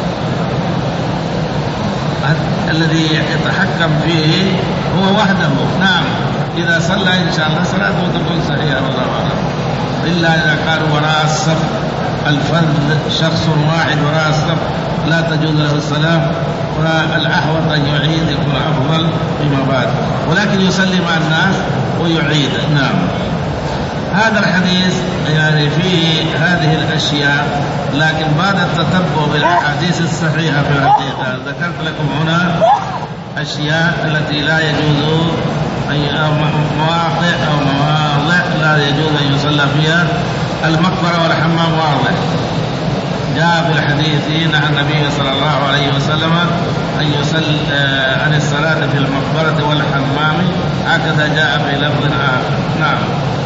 الذي يتحكم فيه هو وحده. نعم إذا صلى إن شاء الله صلاته تكون صحيحة والله أعلم، إلا إذا كانوا وراء الصف الفرد شخص واحد وراء الصف لا تجوز له الصلاة، فالأحوط أن يعيد يكون أفضل فيما بعد، ولكن يصلي مع الناس ويعيد. نعم. هذا الحديث يعني فيه هذه الأشياء، لكن بعد التتبع بالأحاديث الصحيحة في الحقيقة ذكرت لكم هنا أشياء التي لا يجوز أو مواقع أو مواضع لا يجوز أن يصلى فيها. المقبرة والحمام واضح، جاء في الحديث عن النبي صلى الله عليه وسلم أن يصلي عن الصلاة في المقبرة والحمام، هكذا جاء في لفظ آخر. نعم.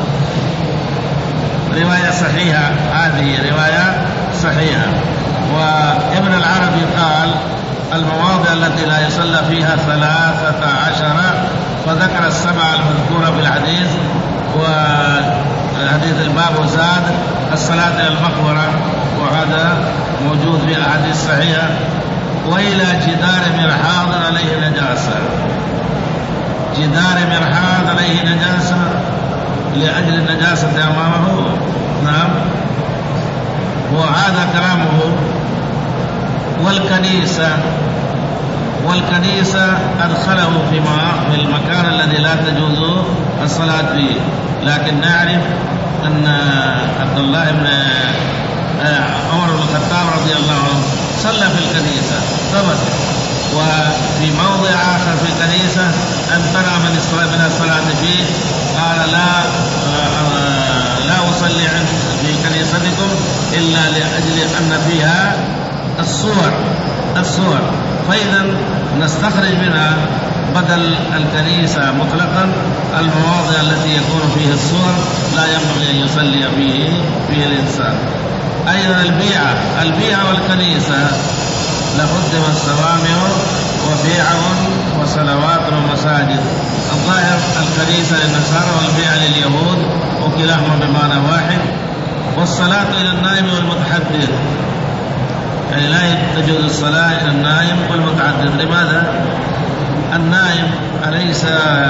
رواية صحيحة، هذه رواية صحيحة. وابن العربي قال المواضع التي لا يصلى فيها ثلاثة عشر، فذكر السبعة المذكورة في الحديث، وحديث الباب زاد الصلاة إلى المقبرة، وهذا موجود في أحاديث صحيحة. وإلى جدار مرحاض عليه نجاسة، جدار مرحاض عليه نجاسة لأجل النجاسة أمامه. نعم. وهذا كلامه. والكنيسة والكنيسة أدخله في المكان الذي لا تجوز الصلاة فيه، لكن نعرف أن عبد الله بن عمر بن الخطاب رضي الله عنه صلى في الكنيسة ثبت. وفي موضع آخر في الكنيسة امتنع من الصلاة فيه، قال لا لا أصلي في كنيستكم إلا لأجل أن فيها الصور الصور فإذا نستخرج منها بدل الكنيسة مطلقا المواضع التي يكون فيه الصور لا ينبغي أن يصلي فيه فيه الإنسان. أيضا البيعة البيعة والكنيسة لابد من الصوامع وبيع وصلوات ومساجد. الظاهر الكنيسة للنصارى والبيع لليهود وكلاهما بمعنى واحد. والصلاة إلى النائم والمتحدث، يعني لا تجوز الصلاة إلى النائم والمتحدث. لماذا؟ النائم أليس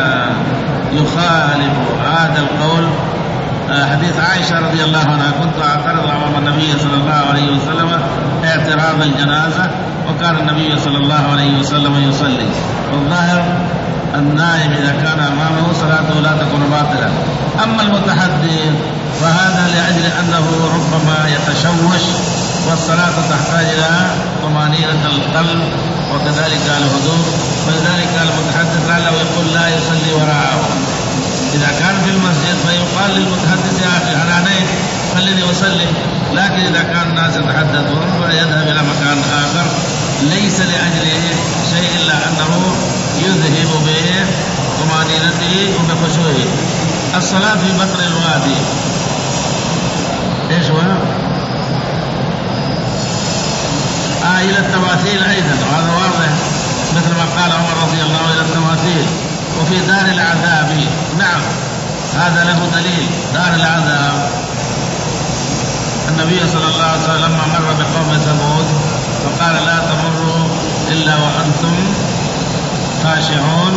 يخالف هذا القول؟ حديث عائشة رضي الله عنها كنت أعترض أمام النبي صلى الله عليه وسلم اعتراض الجنازة، وكان النبي صلى الله عليه وسلم يصلي. والظاهر النائم إذا كان أمامه صلاته لا تكون باطلة. أما المتحدث فهذا لأجل أنه ربما يتشوش، والصلاة تحتاج إلى طمأنينة القلب وكذلك الهدوء، ولذلك المتحدث لعله يقول لا يصلي وراءه. إذا كان في المسجد فيقال للمتحدث يا أخي أنا نيت خليني أصلي، لكن إذا كان الناس يتحدثون فيذهب إلى مكان آخر ليس لأجل شيء إلا أنه يذهب بطمأنينته وبخشوعه. الصلاة في بطن الوادي إيش هو؟ آه إلى التماثيل أيضا، وهذا واضح مثل ما قال عمر رضي الله عنه إلى التماثيل. وفي دار العذاب، نعم هذا له دليل. دار العذاب النبي صلى الله عليه وسلم لما مر بقوم ثمود فقال لا تمروا إلا وأنتم خاشعون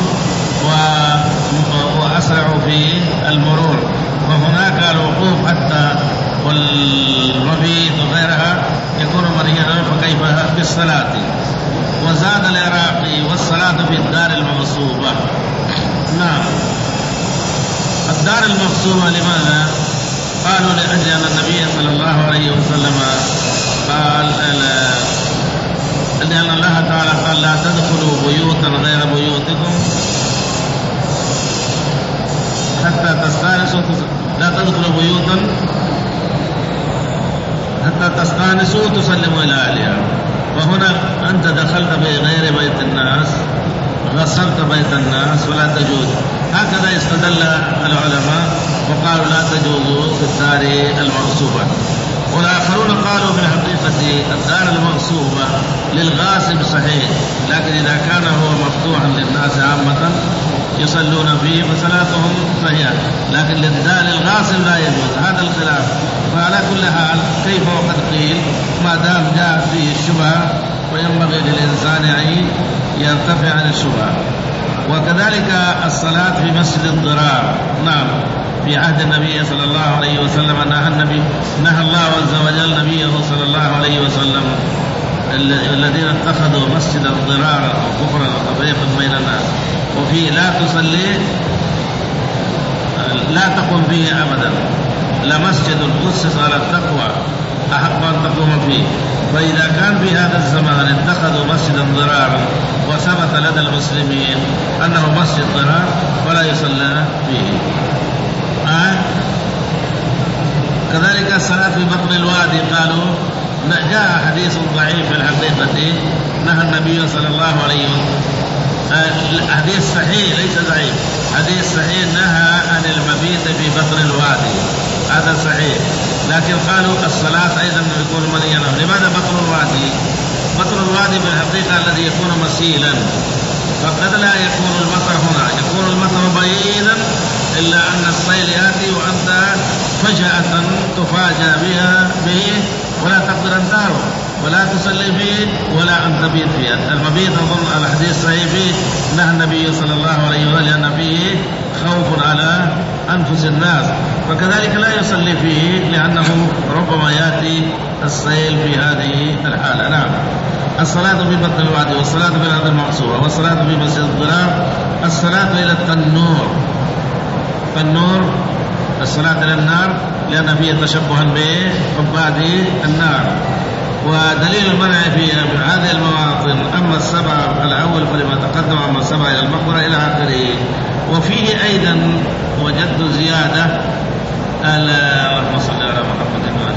وأسرعوا في المرور. وهناك الوقوف حتى والمبيت وغيرها يكون مريضا، فكيف بالصلاة؟ وزاد العراقي والصلاة في الدار المغصوبة. نعم الدار المغصوبة لماذا؟ قالوا لأجل أن النبي صلى الله عليه وسلم قال لأن الله تعالى قال لا تدخلوا بيوتا غير بيوتكم حتى تستانسوا، لا تدخلوا بيوتا حتى تستانسوا تسلموا إلى أهلها. وهنا أنت دخلت بغير بيت الناس، غصبت بيت الناس ولا تجوز. هكذا استدل العلماء وقالوا لا تجوز في الدار المغصوبة. والآخرون قالوا في الحقيقة الدار المغصوبة للغاصب صحيح، لكن إذا كان هو مفتوحا للناس عامة يصلون فيه فصلاتهم صحيحة، لكن للدار الغاصب لا يجوز. هذا الخلاف. فعلى كل حال كيف وقد قيل ما دام جاء فيه الشبهة وينبغي للإنسان أن يرتفع عن الشبهة. وكذلك الصلاة في مسجد الضرار، نعم في عهد النبي صلى الله عليه وسلم نهى النبي نهى الله عز وجل نبيه صلى الله عليه وسلم الذين اتخذوا مسجد الضرار كفرا وتفريقا بين الناس، وفيه لا تصلي لا تقم فيه أبدا، لمسجد أسس على التقوى أحق أن تقوم فيه. فإذا كان في هذا الزمان اتخذوا مسجدا ضرارا وثبت لدى المسلمين أنه مسجد ضرار ولا يصلى فيه. آه. كذلك الصلاة في بطن الوادي قالوا جاء حديث ضعيف في الحقيقة نهى النبي صلى الله عليه وسلم، آه حديث صحيح ليس ضعيف، حديث صحيح نهى عن المبيت في بطن الوادي، هذا صحيح. لكن قالوا الصلاة أيضا يكون منيا. لماذا بطن الوادي؟ بطن الوادي بالحقيقة الذي يكون مسيلا، فقد لا يكون المطر هنا، يكون المطر بعيدا، إلا أن السيل يأتي وأنت فجأة تفاجأ بها به ولا تقدر أن تاره ولا تصلي فيه ولا أن تبيت فيه. المبيت أظن الحديث صحيح فيه نهى النبي صلى الله عليه وسلم لأن فيه خوف على أنفس الناس، فكذلك لا يصلي فيه لأنه ربما يأتي السيل في هذه الحالة. نعم الصلاة في بطن الوادي والصلاة في الأرض المغصوبة والصلاة في مسجد الضرار، الصلاة إلى التنور، النور الصلاة إلى النار لأن فيه تشبها بعباد النار. ودليل المنع في هذه المواطن أما السبع الأول فلما تقدم، أما السبع إلى المقبرة إلى آخره. وفيه أيضا وجدت زيادة اللهم صل على محمد وعلى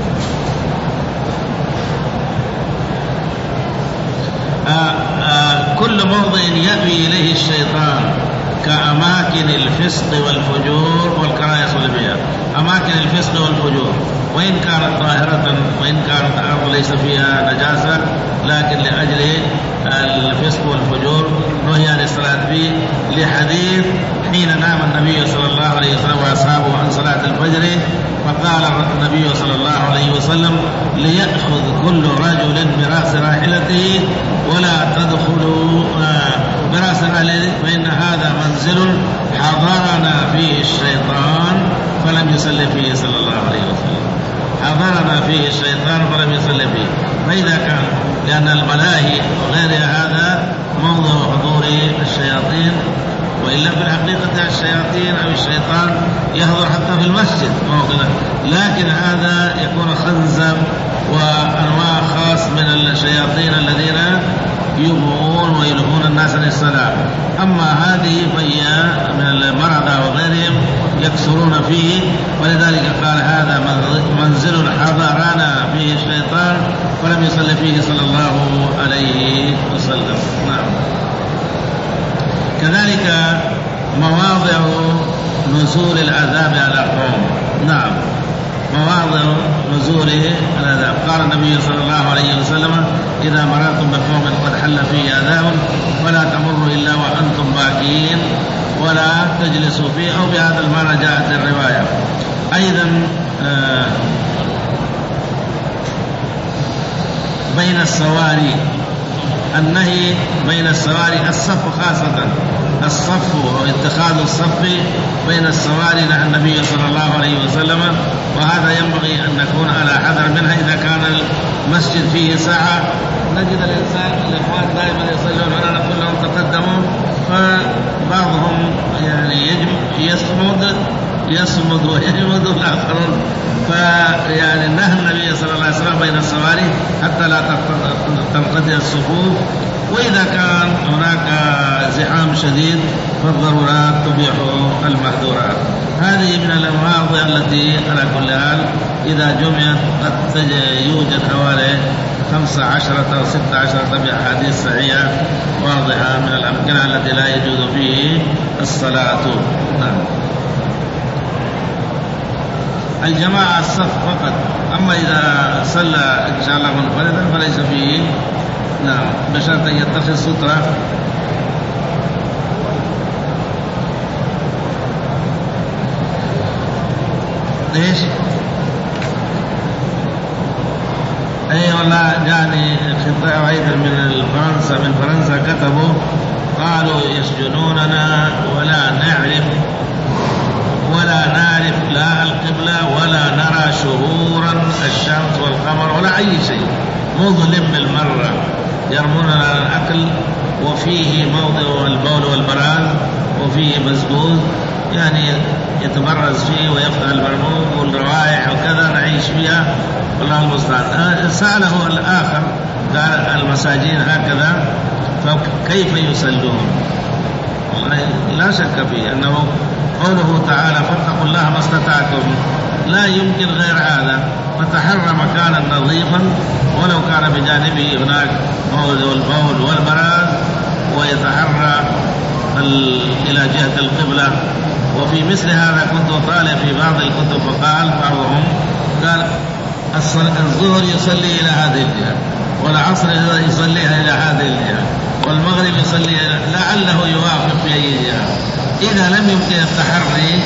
آله. كل موضع يأوي إليه الشيطان كأماكن الفسق والفجور والكراهية والبيع، أماكن الفسق والفجور وإن كانت ظاهرة وإن كانت الأرض ليس فيها نجاسة، لكن لأجل الفسق والفجور نهي عن الصلاة فيه، لحديث حين نام النبي صلى الله عليه وسلم وأصحابه عن صلاة الفجر فقال النبي صلى الله عليه وسلم ليأخذ كل رجل براس راحلته ولا تدخلوا براس راحلته فإن هذا منزل حضرنا فيه الشيطان فلم يصلي فيه صلى الله عليه وسلم، حضرنا فيه الشيطان فلم يصلي فيه. فإذا كان لأن الملاهي وغيرها هذا موضع حضور الشياطين، وإلا في الحقيقة الشياطين أو الشيطان يحضر حتى في المسجد موضع، لكن هذا يكون خنزا وأنواع خاص من الشياطين الذين يبغون ويلهون الناس عن الصلاة. أما هذه فهي من المرضى وغيرهم يكثرون فيه، ولذلك قال هذا منزل حضرنا فيه الشيطان ولم يصل فيه صلى الله عليه وسلم. نعم. كذلك مواضع نزول العذاب على قوم. نعم، مواضع نزول العذاب. قال النبي صلى الله عليه وسلم إذا مررتم بقوم قد حل فيه عذاب فلا تمروا إلا وأنتم باكين ولا تجلسوا فيه، أو بهذا المعنى جاءت الرواية. أيضا آه بين السواري، النهي بين السواري، الصف خاصة، الصف واتخاذ الصف بين السواري نهى النبي صلى الله عليه وسلم، وهذا ينبغي أن نكون على حذر منها. إذا كان المسجد فيه ساعة نجد الإنسان الإخوان دائما يصلون هنا نقول لهم تقدموا، فبعضهم يعني يصمد يصمد ويجمد الآخرون، فيعني نهى النبي صلى الله عليه وسلم بين السواري حتى لا تنقطع الصفوف. وإذا كان هناك زحام شديد فالضرورات تبيح المحظورات. هذه من المواضع التي على كل حال إذا جمعت قد يوجد حوالي خمسة عشرة أو ستة عشرة بأحاديث صحيحة واضحة من الأمكنة التي لا يجوز فيه الصلاة. نعم. الجماعة الصف فقط، أما إذا صلى إن شاء الله منفردا فليس فيه. نعم، بشرط أن يتخذ سترة. ليش؟ أي والله جاني خطاب أيضا من فرنسا من فرنسا كتبوا قالوا يسجنوننا ولا نعرف ولا نعرف لا القبلة ولا نرى شهورا الشمس والقمر ولا أي شيء، مظلم بالمرة، يرموننا الأكل وفيه موضع البول والبراز وفيه بزبوز يعني يتبرز فيه ويفتح البرموق والروائح وكذا نعيش فيها، والله المستعان. سأله الآخر قال المساجين هكذا فكيف يصلون؟ لا شك فيه أنه قوله تعالى فاتقوا الله ما استطعتم، لا يمكن غير هذا، فتحرى مكانا نظيفا ولو كان بجانبه هناك موضع البول والبراز، ويتحرى إلى جهة القبلة. وفي مثل هذا كنت أطالع في بعض الكتب فقال بعضهم قال الظهر يصلي إلى هذه الجهة والعصر يصليها إلى هذه الجهة والمغرب يصلي لعله يوافق في أي جهة. إذا لم يمكن التحري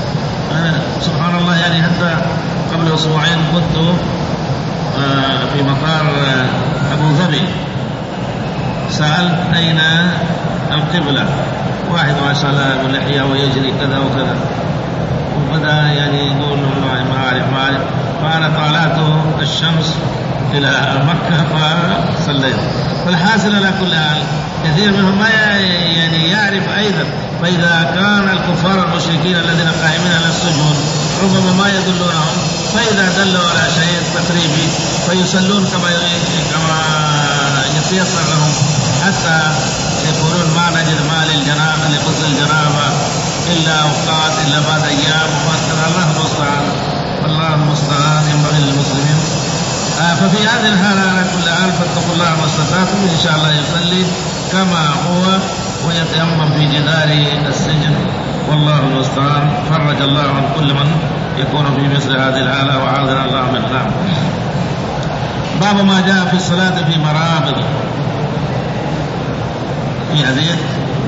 سبحان الله، يعني حتى قبل أسبوعين كنت في مطار أبو ظبي سألت أين القبلة، واحد ما شاء الله باللحية ويجري كذا وكذا، وبدأ يعني يقول ما أعرف ما أعرف، فأنا طالعت الشمس إلى مكة فصليت. فالحاصل على كل حال كثير منهم ما يعني يعرف أيضا، فإذا كان الكفار المشركين الذين قائمين على السجون ربما ما يدلونهم، فإذا دلوا على شيء تقريبي فيصلون كما كما يتيسر لهم، حتى يقولون ما نجد مال الجنابة لغسل الجنابة إلا أوقات إلا بعد أيام وأكثر. الله المستعان، الله المستعان ينبغي للمسلمين. آه ففي هذه الحالة على كل حال فاتقوا الله ما استطعتم، إن شاء الله يصلي كما هو ويتيمم في جدار السجن، والله المستعان. فرج الله عن كل من يكون في مثل هذه الحالة وعاذنا الله منها. باب ما جاء في الصلاة في مرابض. في حديث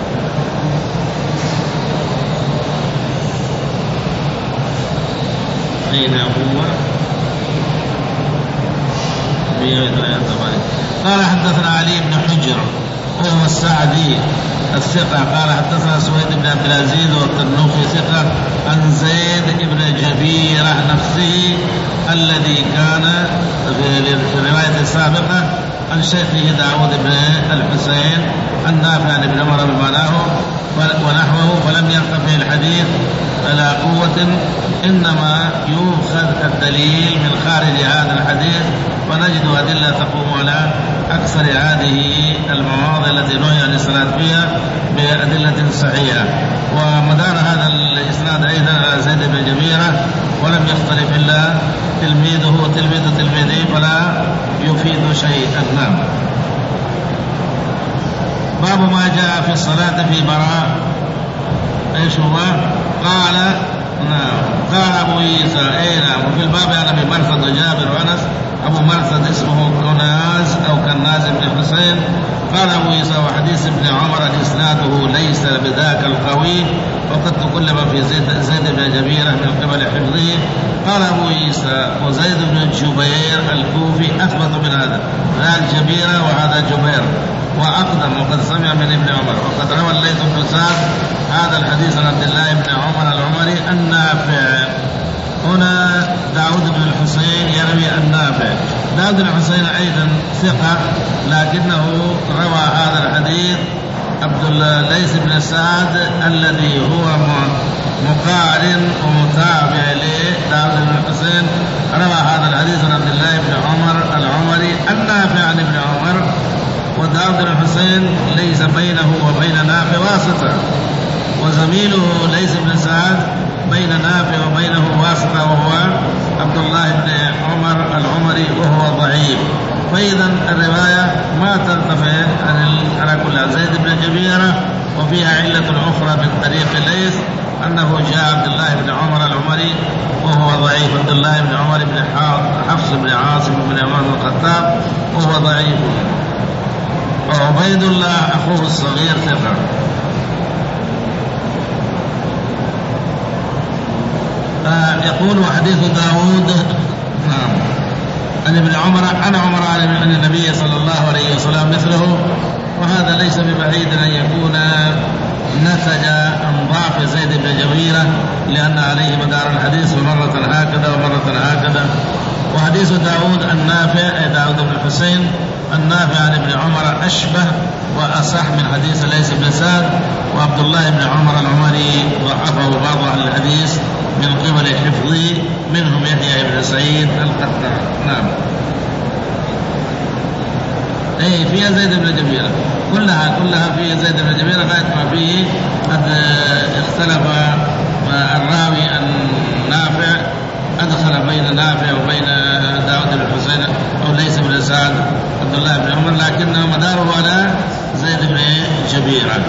أين هو؟ قال حدثنا علي بن حجر وهو السعدي الثقة قال حدثنا سويد بن عبد العزيز والتنوخي ثقة عن زيد بن جبيرة نفسه الذي كان في الرواية السابقة عن شيخه داود بن الحسين عن نافع عن ابن عمر بمعناه ونحوه، فلم يرق فيه الحديث على قوة، إنما يؤخذ الدليل من خارج هذا الحديث، ونجد أدلة تقوم على أكثر هذه المواضع التي نهي عن الصلاة فيها بأدلة صحيحة. ومدار هذا الإسناد أيضا أي النام. باب ما جاء في الصلاة في براء. ايش هو؟ قال نعم قال أبو عيسى اي نعم. وفي الباب عن أبي مرثد وجابر وأنس. أبو مرثد اسمه كناز أو كناز بن حسين. قال أبو عيسى وحديث ابن عمر إسناده ليس بذاك القوي وقد تكلم في زيد, زيد بن جبيرة من قبل حفظه. قال أبو عيسى وزيد بن جبير الكوفي أثبت من هذا، ذاك جبيرة وهذا جبير وأقدم وقد سمع من ابن عمر. وقد روى الليث بن سعد هذا الحديث عن عبد الله بن عمر العمري النافع. هنا داود بن الحسين يروي النافع. داود بن الحسين أيضا ثقة لكنه روى هذا الحديث عبد الليث بن سعد الذي هو مقارن ومتابع لداود بن الحسين روى هذا الحديث عن عبد الله بن عمر العمري النافع عن ابن عمر. وداود بن الحسين ليس بينه وبين نافع واسطة، وزميله ليس بن سعد بين نافع وبينه واسطة وهو عبد الله بن عمر العمري وهو ضعيف. فإذا الرواية ما ترتفع على كل. زيد بن جبيرة وفيها علة أخرى من طريق ليث أنه جاء عبد الله بن عمر العمري وهو ضعيف. عبد الله بن عمر بن حفص بن عاصم بن عمر بن الخطاب وهو ضعيف. وعبيد الله أخوه الصغير ثقة. يقول وحديث داود نعم عن ابن عمر أنا عمر عن النبي صلى الله عليه وسلم مثله. وهذا ليس ببعيد أن يكون نتج عن ضعف زيد بن جبيرة لأن عليه مدار الحديث مرة هكذا ومرة هكذا. وحديث داود النافع أي داود بن الحسين النافع عن ابن عمر أشبه وأصح من حديث ليث بن سعد. وعبد الله بن عمر العمري ضعفه بعض أهل الحديث من قبل حفظه منهم يحيى بن سعيد القطان. نعم اي فيها زيد بن جبيرة كلها كلها فيها زيد بن جبيرة غاية ما فيه قد اختلف الراوي النافع أدخل بين نافع وبين داود بن حسين أو ليس بن سعد عبد الله بن عمر لكنه مداره على زيد بن جبيرة.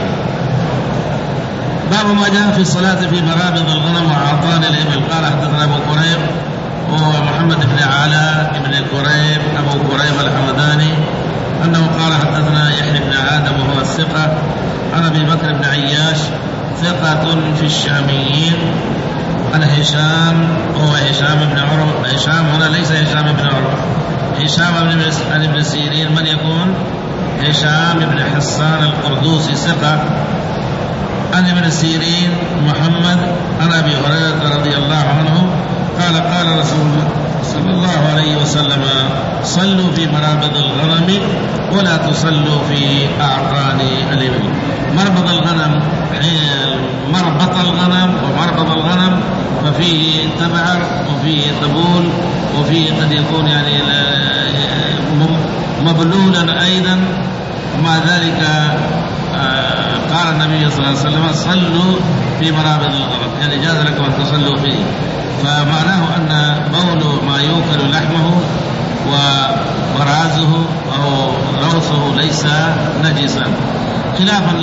باب ما جاء في الصلاة في مرابض الغنم وعطان الإبل. قال حدثنا أبو كريب وهو محمد بن علاء بن كريب أبو كريب الحمداني أنه قال حدثنا يحيى بن آدم وهو الثقة عن أبي بكر بن عياش ثقة في الشاميين عن هشام وهو هشام بن عروة. هشام هنا ليس هشام بن عروة، هشام عن ابن سيرين من يكون هشام بن حسان القردوسي ثقة عن ابن سيرين محمد عن أبي هريرة رضي الله عنه قال قال رسول الله صلى الله عليه وسلم صلوا في مرابض الغنم ولا تصلوا في أعقان الإبل. مربض الغنم مربط الغنم ومربض الغنم ففيه تبعر وفيه تبول وفيه قد يكون يعني مبلولا أيضا. ومع ذلك قال النبي صلى الله عليه وسلم صلوا في مرابض الغنم يعني جاز لكم أن تصلوا فيه. فمعناه أن بول ما يوكل لحمه وبرازه أو روثه ليس نجسا خلافا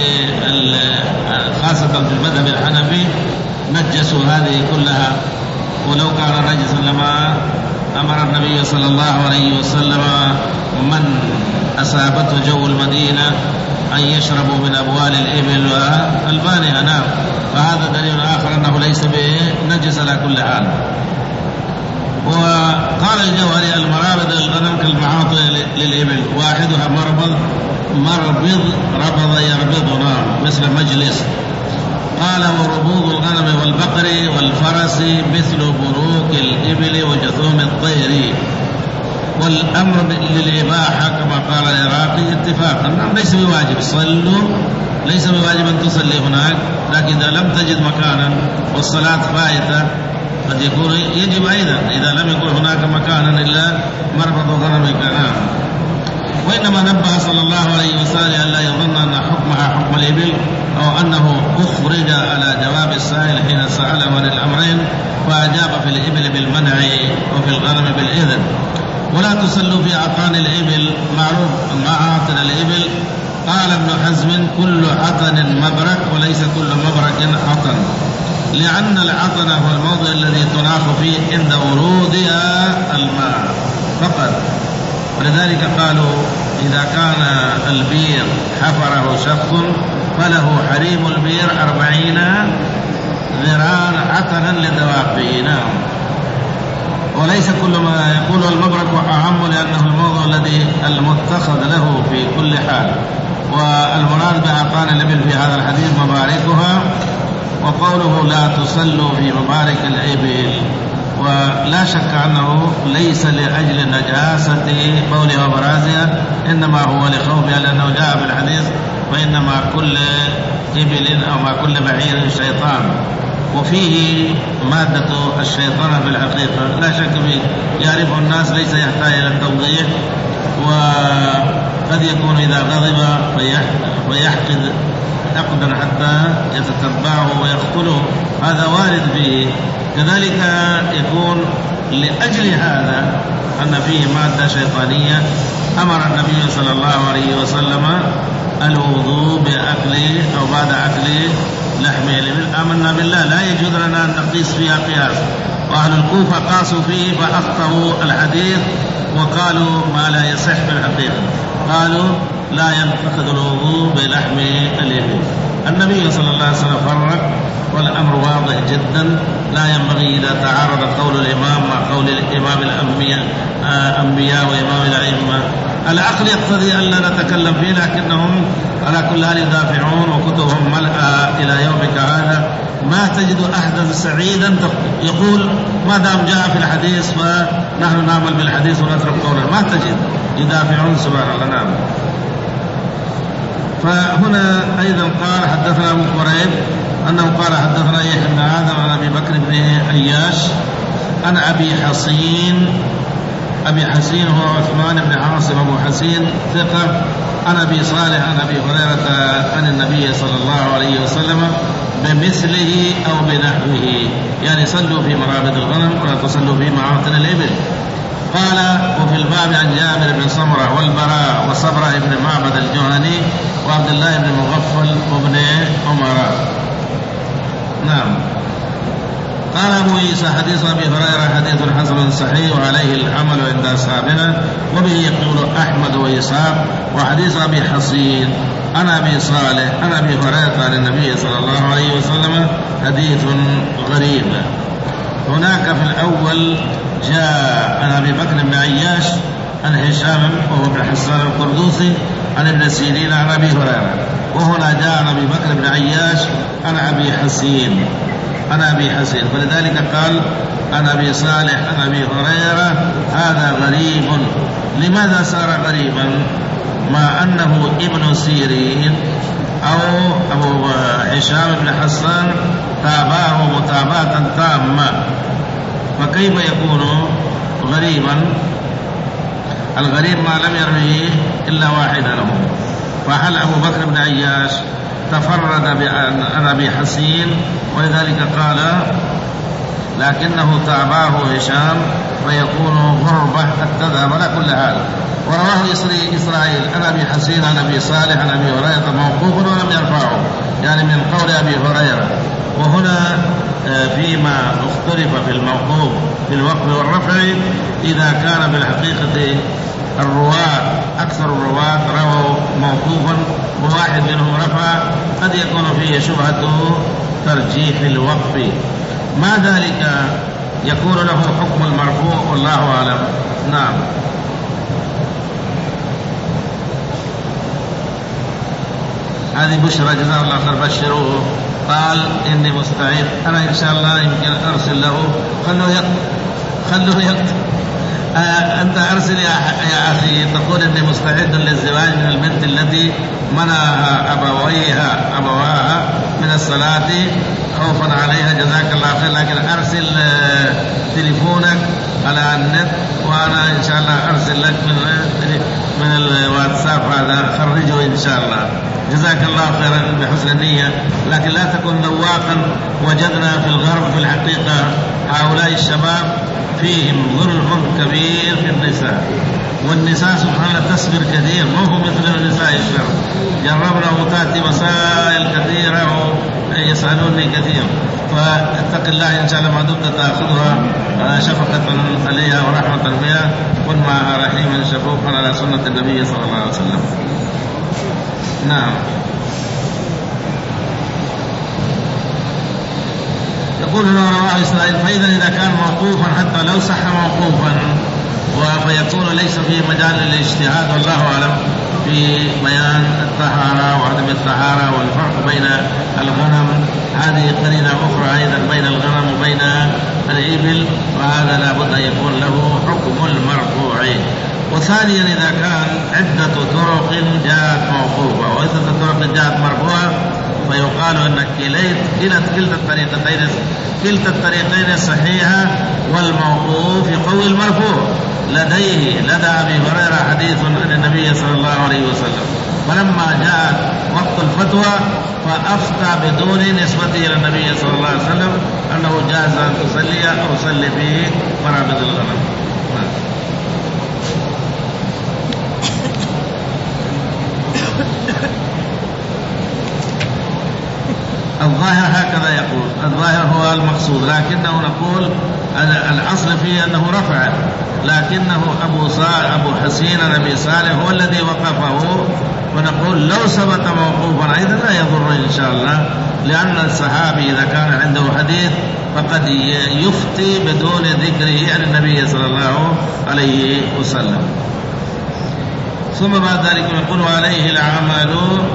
خاصة في المذهب الحنفي نجسوا هذه كلها ولو كان نجسا لما أمر النبي صلى الله عليه وسلم من أصابته جو المدينة أن يشربوا من أبوال الإبل والبانها. نعم فهذا دليل آخر أنه ليس بنجس على كل حال. وقال الجوهري المرابض الغنم كالمعاطي للإبل واحدها مربض مربض ربض يربض نعم مثل مجلس. قال وربوض الغنم والبقر والفرس مثل بروك الإبل وجثوم الطير. والأمر للإباحة كما قال العراقي اتفاقا نعم ليس بواجب صلوا ليس بواجب أن تصلي هناك لكن إذا لم تجد مكانا والصلاة فائتة قد يكون يجب أيضا إذا لم يكن هناك مكانا إلا مربض غنمك. نعم وإنما نبه صلى الله عليه وسلم أن لا يظن أن حكمها حكم الإبل أو أنه أخرج على جواب السائل حين سأله عن الأمرين فأجاب في الإبل بالمنع وفي الغنم بالإذن. ولا تصلوا في عطان الإبل، معروف معاطن الإبل. قال ابن حزم كل عطن مبرك وليس كل مبرك عطن، لأن العطن هو الموضع الذي تناخ فيه عند ورودها الماء فقط. ولذلك قالوا إذا كان البير حفره شخص فله حريم البير أربعين ذراعا عطنا لدوابه. نعم. وليس كل ما يقول المبرك أعم لأنه الموضع الذي المتخذ له في كل حال. والمراد بعطان الإبل في هذا الحديث مباركها، وقوله لا تصلوا في مبارك الإبل ولا شك أنه ليس لأجل نجاسة بولها وبرازها، إنما هو لخوفها، لأنه جاء في الحديث وإنما كل إبل أو ما كل بعير شيطان، وفيه مادة الشيطان في الحقيقة لا شك فيه، يعرف الناس ليس يحتاج إلى التوضيح. وقد يكون إذا غضب ويحقد حقدا حتى يتتبعه ويقتله، هذا وارد فيه. كذلك يكون لأجل هذا أن فيه مادة شيطانية. أمر النبي صلى الله عليه وسلم الوضوء بأكل أو بعد أكل لحم الإبل. آمنا بالله لا يجوز لنا أن نقيس فيها قياس، وأهل الكوفة قاسوا فيه فأخطأوا الحديث وقالوا ما لا يصح في الحقيقة، قالوا لا ينتقد الوضوء بلحم الإبل. النبي صلى الله عليه وسلم فرق، والأمر واضح جدا. لا ينبغي إذا تعارض قول الإمام مع قول الإمام الأنبياء أنبياء وإمام الأئمة، العقل يقتضي أن لا نتكلم فيه، لكنهم على كل حال يدافعون وكتبهم ملأى إلى يومك هذا. ما تجد أحدا سعيدا يقول ما دام جاء في الحديث فنحن نعمل بالحديث ونترك قوله، ما تجد، يدافعون سبحان الله. نعم. فهنا أيضا قال حدثنا أبو قريب أنه قال حدثنا يحيى بن آدم عن أبي بكر بن عياش عن أبي حصين. أبي حصين هو عثمان بن عاصم أبو حصين ثقة. عن أبي صالح عن أبي هريرة عن النبي صلى الله عليه وسلم بمثله أو بنحوه، يعني صلوا في مرابط الغنم ولا تصلوا في معاطن الإبل. قال وفي الباب عن جابر بن سمرة والبراء وصبرة بن معبد الجهني وعبد الله بن مغفل وابن عمر. نعم. قال أبو عيسى حديث أبي هريرة حديث حسن صحيح وعليه العمل عند أصحابنا، وبه يقول أحمد وإسحاق. وحديث أبي حصين عن أبي صالح عن أبي هريرة عن النبي صلى الله عليه وسلم حديث غريب. هناك في الأول جاء عن أبي بكر بن عياش عن هشام وهو ابن حسان القردوسي عن ابن سيرين عن أبي هريرة، وهنا جاء عن أبي بكر بن عياش عن أبي حسين عن أبي حسين، فلذلك قال عن أبي صالح عن أبي هريرة. هذا غريب. لماذا صار غريبا؟ ما أنه ابن سيرين أو أبو هشام بن حسان تابعه متابعة تامة، فكيف يكون غريبا؟ الغريب ما لم يرويه إلا واحد له. فهل أبو بكر بن عياش تفرد عن أبي حسين ولذلك قال لكنه تابعه هشام فيكون غربة قد تذهب على كل حال. ورواه إسرائيل عن أبي حسين عن أبي صالح عن أبي هريرة موقوف ولم يرفعه، يعني من قول أبي هريرة. وهنا فيما اختلف في الموقوف في الوقف والرفع، إذا كان بالحقيقة الرواة أكثر الرواة رووا موقوفا وواحد منهم رفع، قد يكون فيه شبهة ترجيح الوقف، ما ذلك يكون له حكم المرفوع والله أعلم. نعم. هذه بشرى جزاه الله خير، بشروه. قال إني مستعد، أنا إن شاء الله يمكن أرسل له، خلوه يكتب خلوه يكتب آه أنت أرسل يا, يا أخي تقول إني مستعد للزواج من البنت التي منعها أبويها أبواها من الصلاة خوفا عليها، جزاك الله خير، لكن أرسل آه تليفونك على النت وأنا إن شاء الله أرسل لك من, من الواتساب هذا، خرجه إن شاء الله. جزاك الله خيرا بحسن النية، لكن لا تكن ذواقا. وجدنا في الغرب في الحقيقة هؤلاء الشباب فيهم ظلم كبير في النساء، والنساء سبحان الله تصبر كثير، ما هو مثل النساء الشرق. جربنا وتأتي مسائل كثيرة ويسألوني كثير، فاتق الله إن شاء الله ما دمت تأخذها شفقة عليها ورحمة بها، كن معها رحيما شفوقا على سنة النبي صلى الله عليه وسلم. نعم. يقول هنا رواه إسرائيل. فإذا إذا كان موقوفا حتى لو صح موقوفا فيكون ليس فيه مجال للاجتهاد، والله أعلم في بيان الطهارة وعدم الطهارة والفرق بين الغنم. هذه قرينة أخرى أيضا بين الغنم وبين الإبل، وهذا لابد أن يكون له حكم المرفوع. وثانيا إذا كان عدة طرق جاءت موقوفة وعدة طرق جاءت مرفوعة فيقال أن كلتا كلتا الطريقتين كلتا الطريقين صحيحة، والموقوف يقوي المرفوع. لديه لدى أبي هريرة حديث عن النبي صلى الله عليه وسلم، فلما جاء وقت الفتوى فأفتى بدون نسبته إلى النبي صلى الله عليه وسلم أنه جاز أن تصلي أو صلي فيه فرابط الغنم. الظاهر هكذا يقول، الظاهر هو المقصود، لكنه نقول الأصل فيه أنه رفع، لكنه أبو صالح أبو حسين نبي صالح هو الذي وقفه، ونقول لو ثبت موقوفا أيضا لا يضر إن شاء الله، لأن الصحابي إذا كان عنده حديث فقد يفتي بدون ذكره عن النبي صلى الله عليه وسلم. ثم بعد ذلك يقول وعليه العمل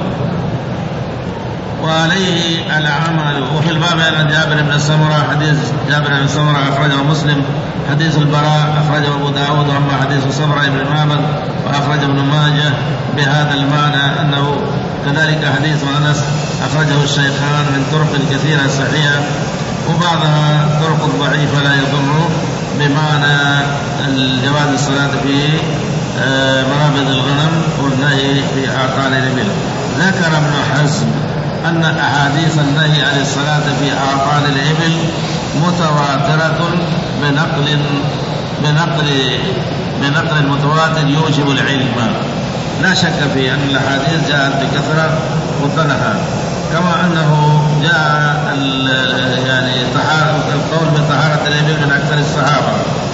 وعليه العمل. وفي الباب عن جابر بن سمرة، حديث جابر بن سمرة أخرجه مسلم، حديث البراء أخرجه أبو داود، وأما حديث سمرة بن معبد وأخرجه ابن ماجه بهذا المعنى، أنه كذلك حديث أنس أخرجه الشيخان من طرق كثيرة صحيحة، وبعضها طرق ضعيفة لا يضر، بمعنى الجواز الصلاة في مرابض الغنم والنهي في أعطان الإبل. ذكر ابن حزم أن أحاديث النهي عن الصلاة في أعطان الإبل متواترة بنقل بنقل بنقل المتواتر يوجب العلم. لا شك في أن الأحاديث جاءت بكثرة مطلقة، كما أنه جاء يعني القول بطهارة الإبل من أكثر الصحابة.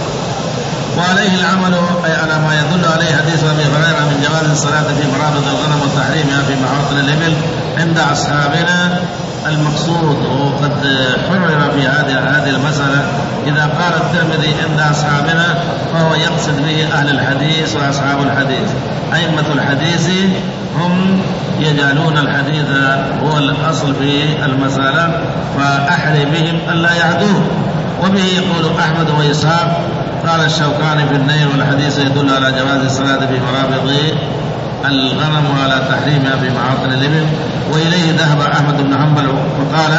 وعليه العمل أي على ما يدل عليه حديث أبي هريرة من جواز الصلاة في مرابض الغنم وتحريمها في معاطن الإبل عند أصحابنا المقصود. وقد حرر في هذه هذه المسألة إذا قال الترمذي عند أصحابنا فهو يقصد به أهل الحديث وأصحاب الحديث. أئمة الحديث هم يجعلون الحديث هو الأصل في المسألة، فأحري بهم ألا يعدوه. وبه يقول أحمد وإسحاق. قال الشوكاني في النيل والحديث يدل على جواز الصلاة في مرابض الغنم وعلى تحريمها في معاطن الإبل. وإليه ذهب أحمد بن حنبل وقال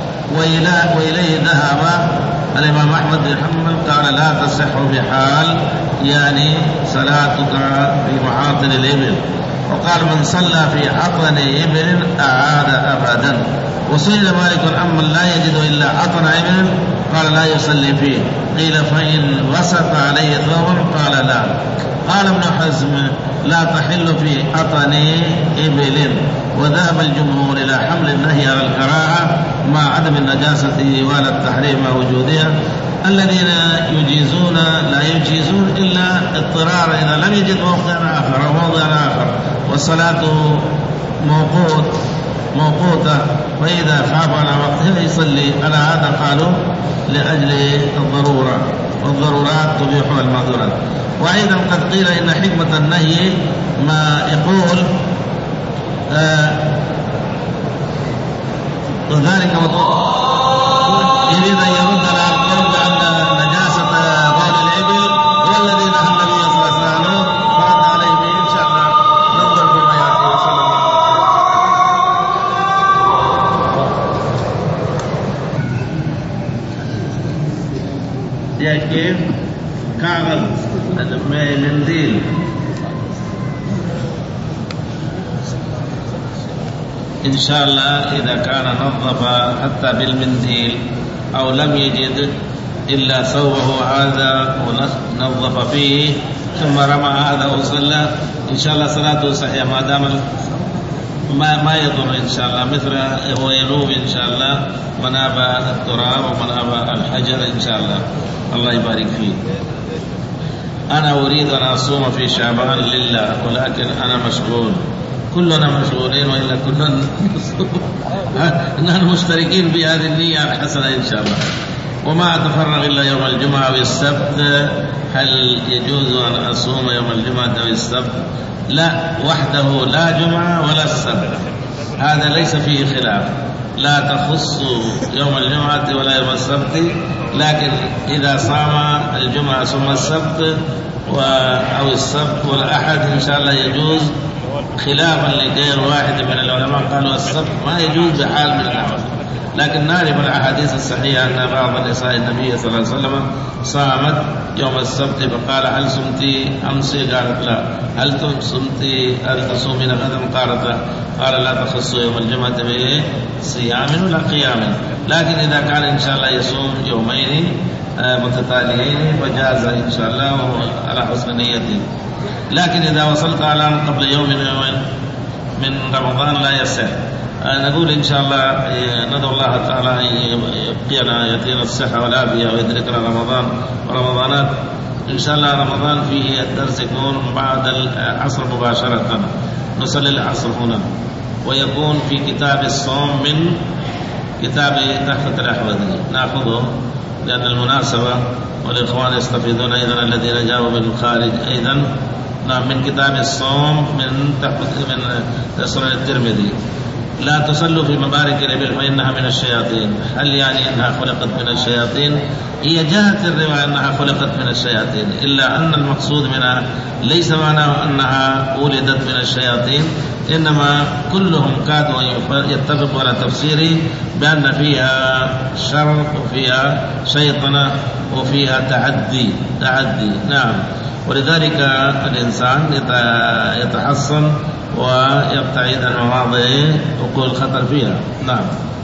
وإليه ذهب الإمام أحمد بن حنبل قال لا تصح بحال يعني صلاتك في معاطن الإبل. وقال من صلى في عطن إبل أعاد أبدا. وسئل مالك عمن لا يجد إلا عطن إبل قال لا يصلي فيه. قيل فإن وسط عليه ثوب قال لا. قال ابن حزم لا تحل في عطن إبل. وذهب الجمهور إلى حمل النهي على الكراهة مع عدم النجاسة ولا التحريم وجودها. الذين يجيزون لا يجيزون إلا اضطرار إذا لم يجد موقع آخر أو موضع آخر، والصلاة موقوت موقوتة، فإذا خاف على وقتها يصلي. على هذا قالوا لأجل الضرورة، والضرورات تبيح المعذورات. وأيضا قد قيل إن حكمة النهي ما يقول آه وذلك يريد أن يرد على القول بأن نجاسة بول الإبل هو الذي نهى النبي صلى الله عليه وسلم فرد عليه به. إن شاء الله ننظر فيما يأتي. وصلى الله عليه وسلم. كيف كاغذ المنديل إن شاء الله إذا كان نظف حتى بالمنديل أو لم يجد إلا ثوبه هذا ونظف فيه ثم رمى هذا وصلى إن شاء الله صلاته صحيحة ما دام ما ما يضر إن شاء الله، مثل هو ينوب إن شاء الله مناب التراب ومناب الحجر إن شاء الله. الله يبارك فيه. أنا أريد أن أصوم في شعبان لله ولكن أنا مشغول. كلنا مشغولين وإلا كلنا نحن مشتركين في هذه النية الحسنة إن شاء الله. وما أتفرغ إلا يوم الجمعة والسبت. هل يجوز أن أصوم يوم الجمعة والسبت؟ لا، وحده، لا جمعة ولا السبت، هذا ليس فيه خلاف، لا تخص يوم الجمعة ولا يوم السبت. لكن إذا صام الجمعة ثم السبت أو السبت والأحد إن شاء الله يجوز، خلافا لغير واحد من العلماء قالوا السبت ما يجوز بحال من الأحوال. لكن نعرف الأحاديث الصحيحة أن بعض نساء النبي صلى الله عليه وسلم صامت يوم السبت فقال هل صمت أمس؟ قالت لا. هل صمت هل تصومين غدا؟ قالت لا. قال لا تخص يوم الجمعة بصيام ولا قيام. لكن إذا كان إن شاء الله يصوم يومين متتاليين فجاز إن شاء الله على حسن نيته. لكن إذا وصلت على قبل يوم يومين من رمضان لا يصح. نقول إن شاء الله ندعو الله تعالى أن يبقينا يعطينا الصحة والعافية ويدركنا رمضان ورمضانات إن شاء الله. رمضان فيه الدرس يكون بعد العصر مباشرة، نصلي العصر هنا، ويكون في كتاب الصوم من كتاب تحفة الأحوذي نأخذه لأن المناسبة والإخوان يستفيدون أيضا الذين جاءوا من الخارج أيضا. نعم، من كتاب الصوم من تحفة من سنن الترمذي. لا تصلوا في مبارك الإبل فإنها من الشياطين. هل يعني أنها خلقت من الشياطين؟ هي جاءت الرواية أنها خلقت من الشياطين، إلا أن المقصود منها ليس معناه أنها ولدت من الشياطين، إنما كلهم كادوا يتفقوا على تفسيره بأن فيها شر وفيها شيطنة وفيها تعدي تعدي نعم. ولذلك الإنسان يتحصن ويبتعد عن مواضع وقوع الخطر فيها. نعم.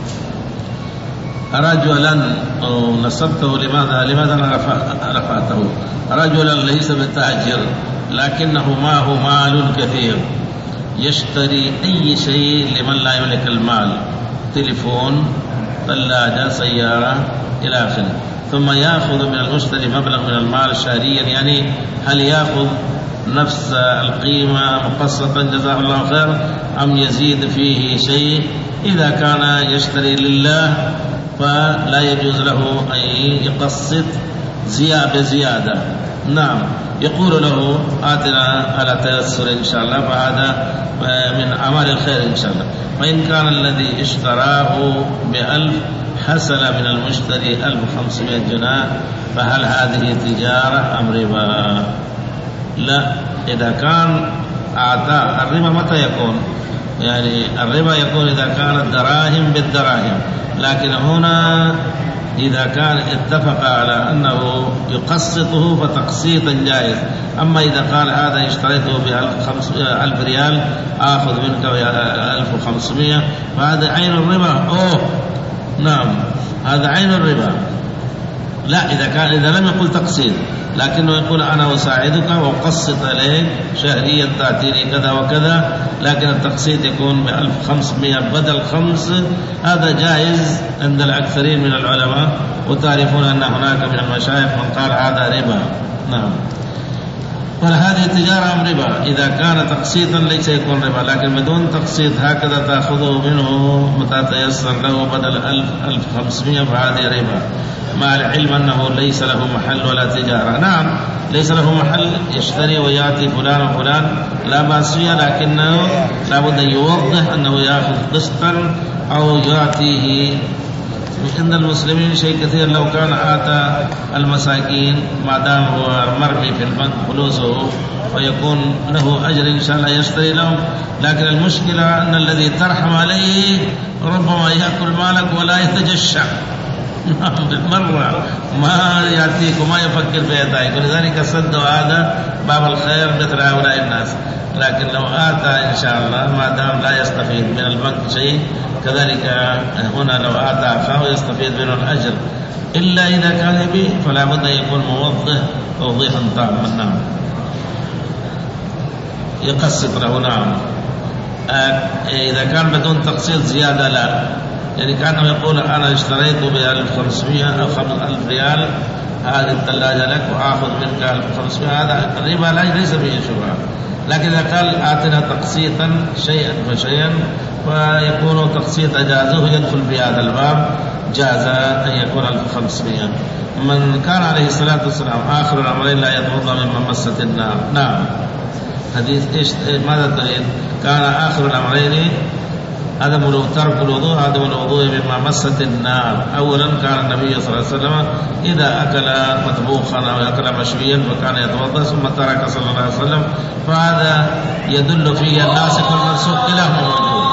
رجلا نسبته لماذا لماذا رفعته؟ رجلا ليس بتاجر لكنه معه مال كثير، يشتري أي شيء لمن لا يملك المال، تليفون، ثلاجة، سيارة إلى آخره، ثم يأخذ من المشتري مبلغ من المال شهريا. يعني هل يأخذ نفس القيمة مقسطا جزاه الله خير أم يزيد فيه شيء؟ إذا كان يشتري لله فلا يجوز له أن يقسط زيادة زيادة. نعم، يقول له آتنا على تيسر إن شاء الله، فهذا من أعمال الخير إن شاء الله. وإن كان الذي اشتراه بألف حصل من المشتري ألف وخمسمائة جنيه فهل هذه تجارة أم ربا؟ لا، إذا كان أعطى الربا متى يكون؟ يعني الربا يكون إذا كانت دراهم بالدراهم، لكن هنا إذا كان اتفق على أنه يقسطه فتقسيطا جائز. أما إذا قال هذا اشتريته بألف ريال آخذ منك ألف وخمسمائة فهذا عين الربا. أوه نعم، هذا عين الربا. لا، إذا كان إذا لم يقل تقسيط لكنه يقول أنا أساعدك وأقسط عليك شهريا تأتيني كذا وكذا، لكن التقسيط يكون بألف وخمسمائة بدل خمس، هذا جائز عند الأكثرين من العلماء. وتعرفون أن هناك من المشايخ من قال هذا ربا. نعم، فهذه تجارة أم ربا؟ إذا كان تقسيطا ليس يكون ربا، لكن بدون تقسيط هكذا تأخذه منه متى تيسر له بدل ألف ألف وخمسمائة فهذه ربا، مع العلم أنه ليس له محل ولا تجارة. نعم، ليس له محل، يشتري ويأتي فلان وفلان لا بأس فيها، لكنه لابد أن يوضح أنه يأخذ قسطا أو يأتيه. عند المسلمين شيء كثير، لو كان آتى المساكين ما دام هو مرمي في البنك فلوسه ويكون له أجر إن شاء الله يشتري لهم. لكن المشكلة أن الذي ترحم عليه ربما يأكل مالك ولا يتجشع بالمرة، ما يأتيك وما يفكر في يديك. ولذلك سد هذا باب الخير مثل هؤلاء الناس. لكن لو آتى إن شاء الله ما دام لا يستفيد من البنك شيء، كذلك هنا لو آتى أخاه يستفيد منه الأجر، إلا إذا كان به فلا بد أن يكون موضح توضيحا تاما. نعم يقسط له. نعم إذا كان بدون تقسيط زيادة لا، يعني كانه يقول أنا اشتريت بألف وخمسمائة أو ألف ريال هذه الثلاجة لك وآخذ منك ألف وخمسمائة، هذا الربا ليس فيه شبهة. لكن إذا قال آتنا تقسيطا شيئا فشيئا ويكون تقسيط أجازه يدخل في هذا الباب، جاز أن يكون ألف وخمسمائة. من كان عليه الصلاة والسلام آخر الأمرين لا يتوضأ مما مست النار. نعم حديث إيش ماذا تريد؟ كان آخر الأمرين عدم ترك الوضوء عدم الوضوء مما مست النار. أولا كان النبي صلى الله عليه وسلم إذا أكل مطبوخا أو أكل مشويا فكان يتوضأ ثم ترك صلى الله عليه وسلم، فهذا يدل فيه الناسخ والمنسوخ كلاهما موجود.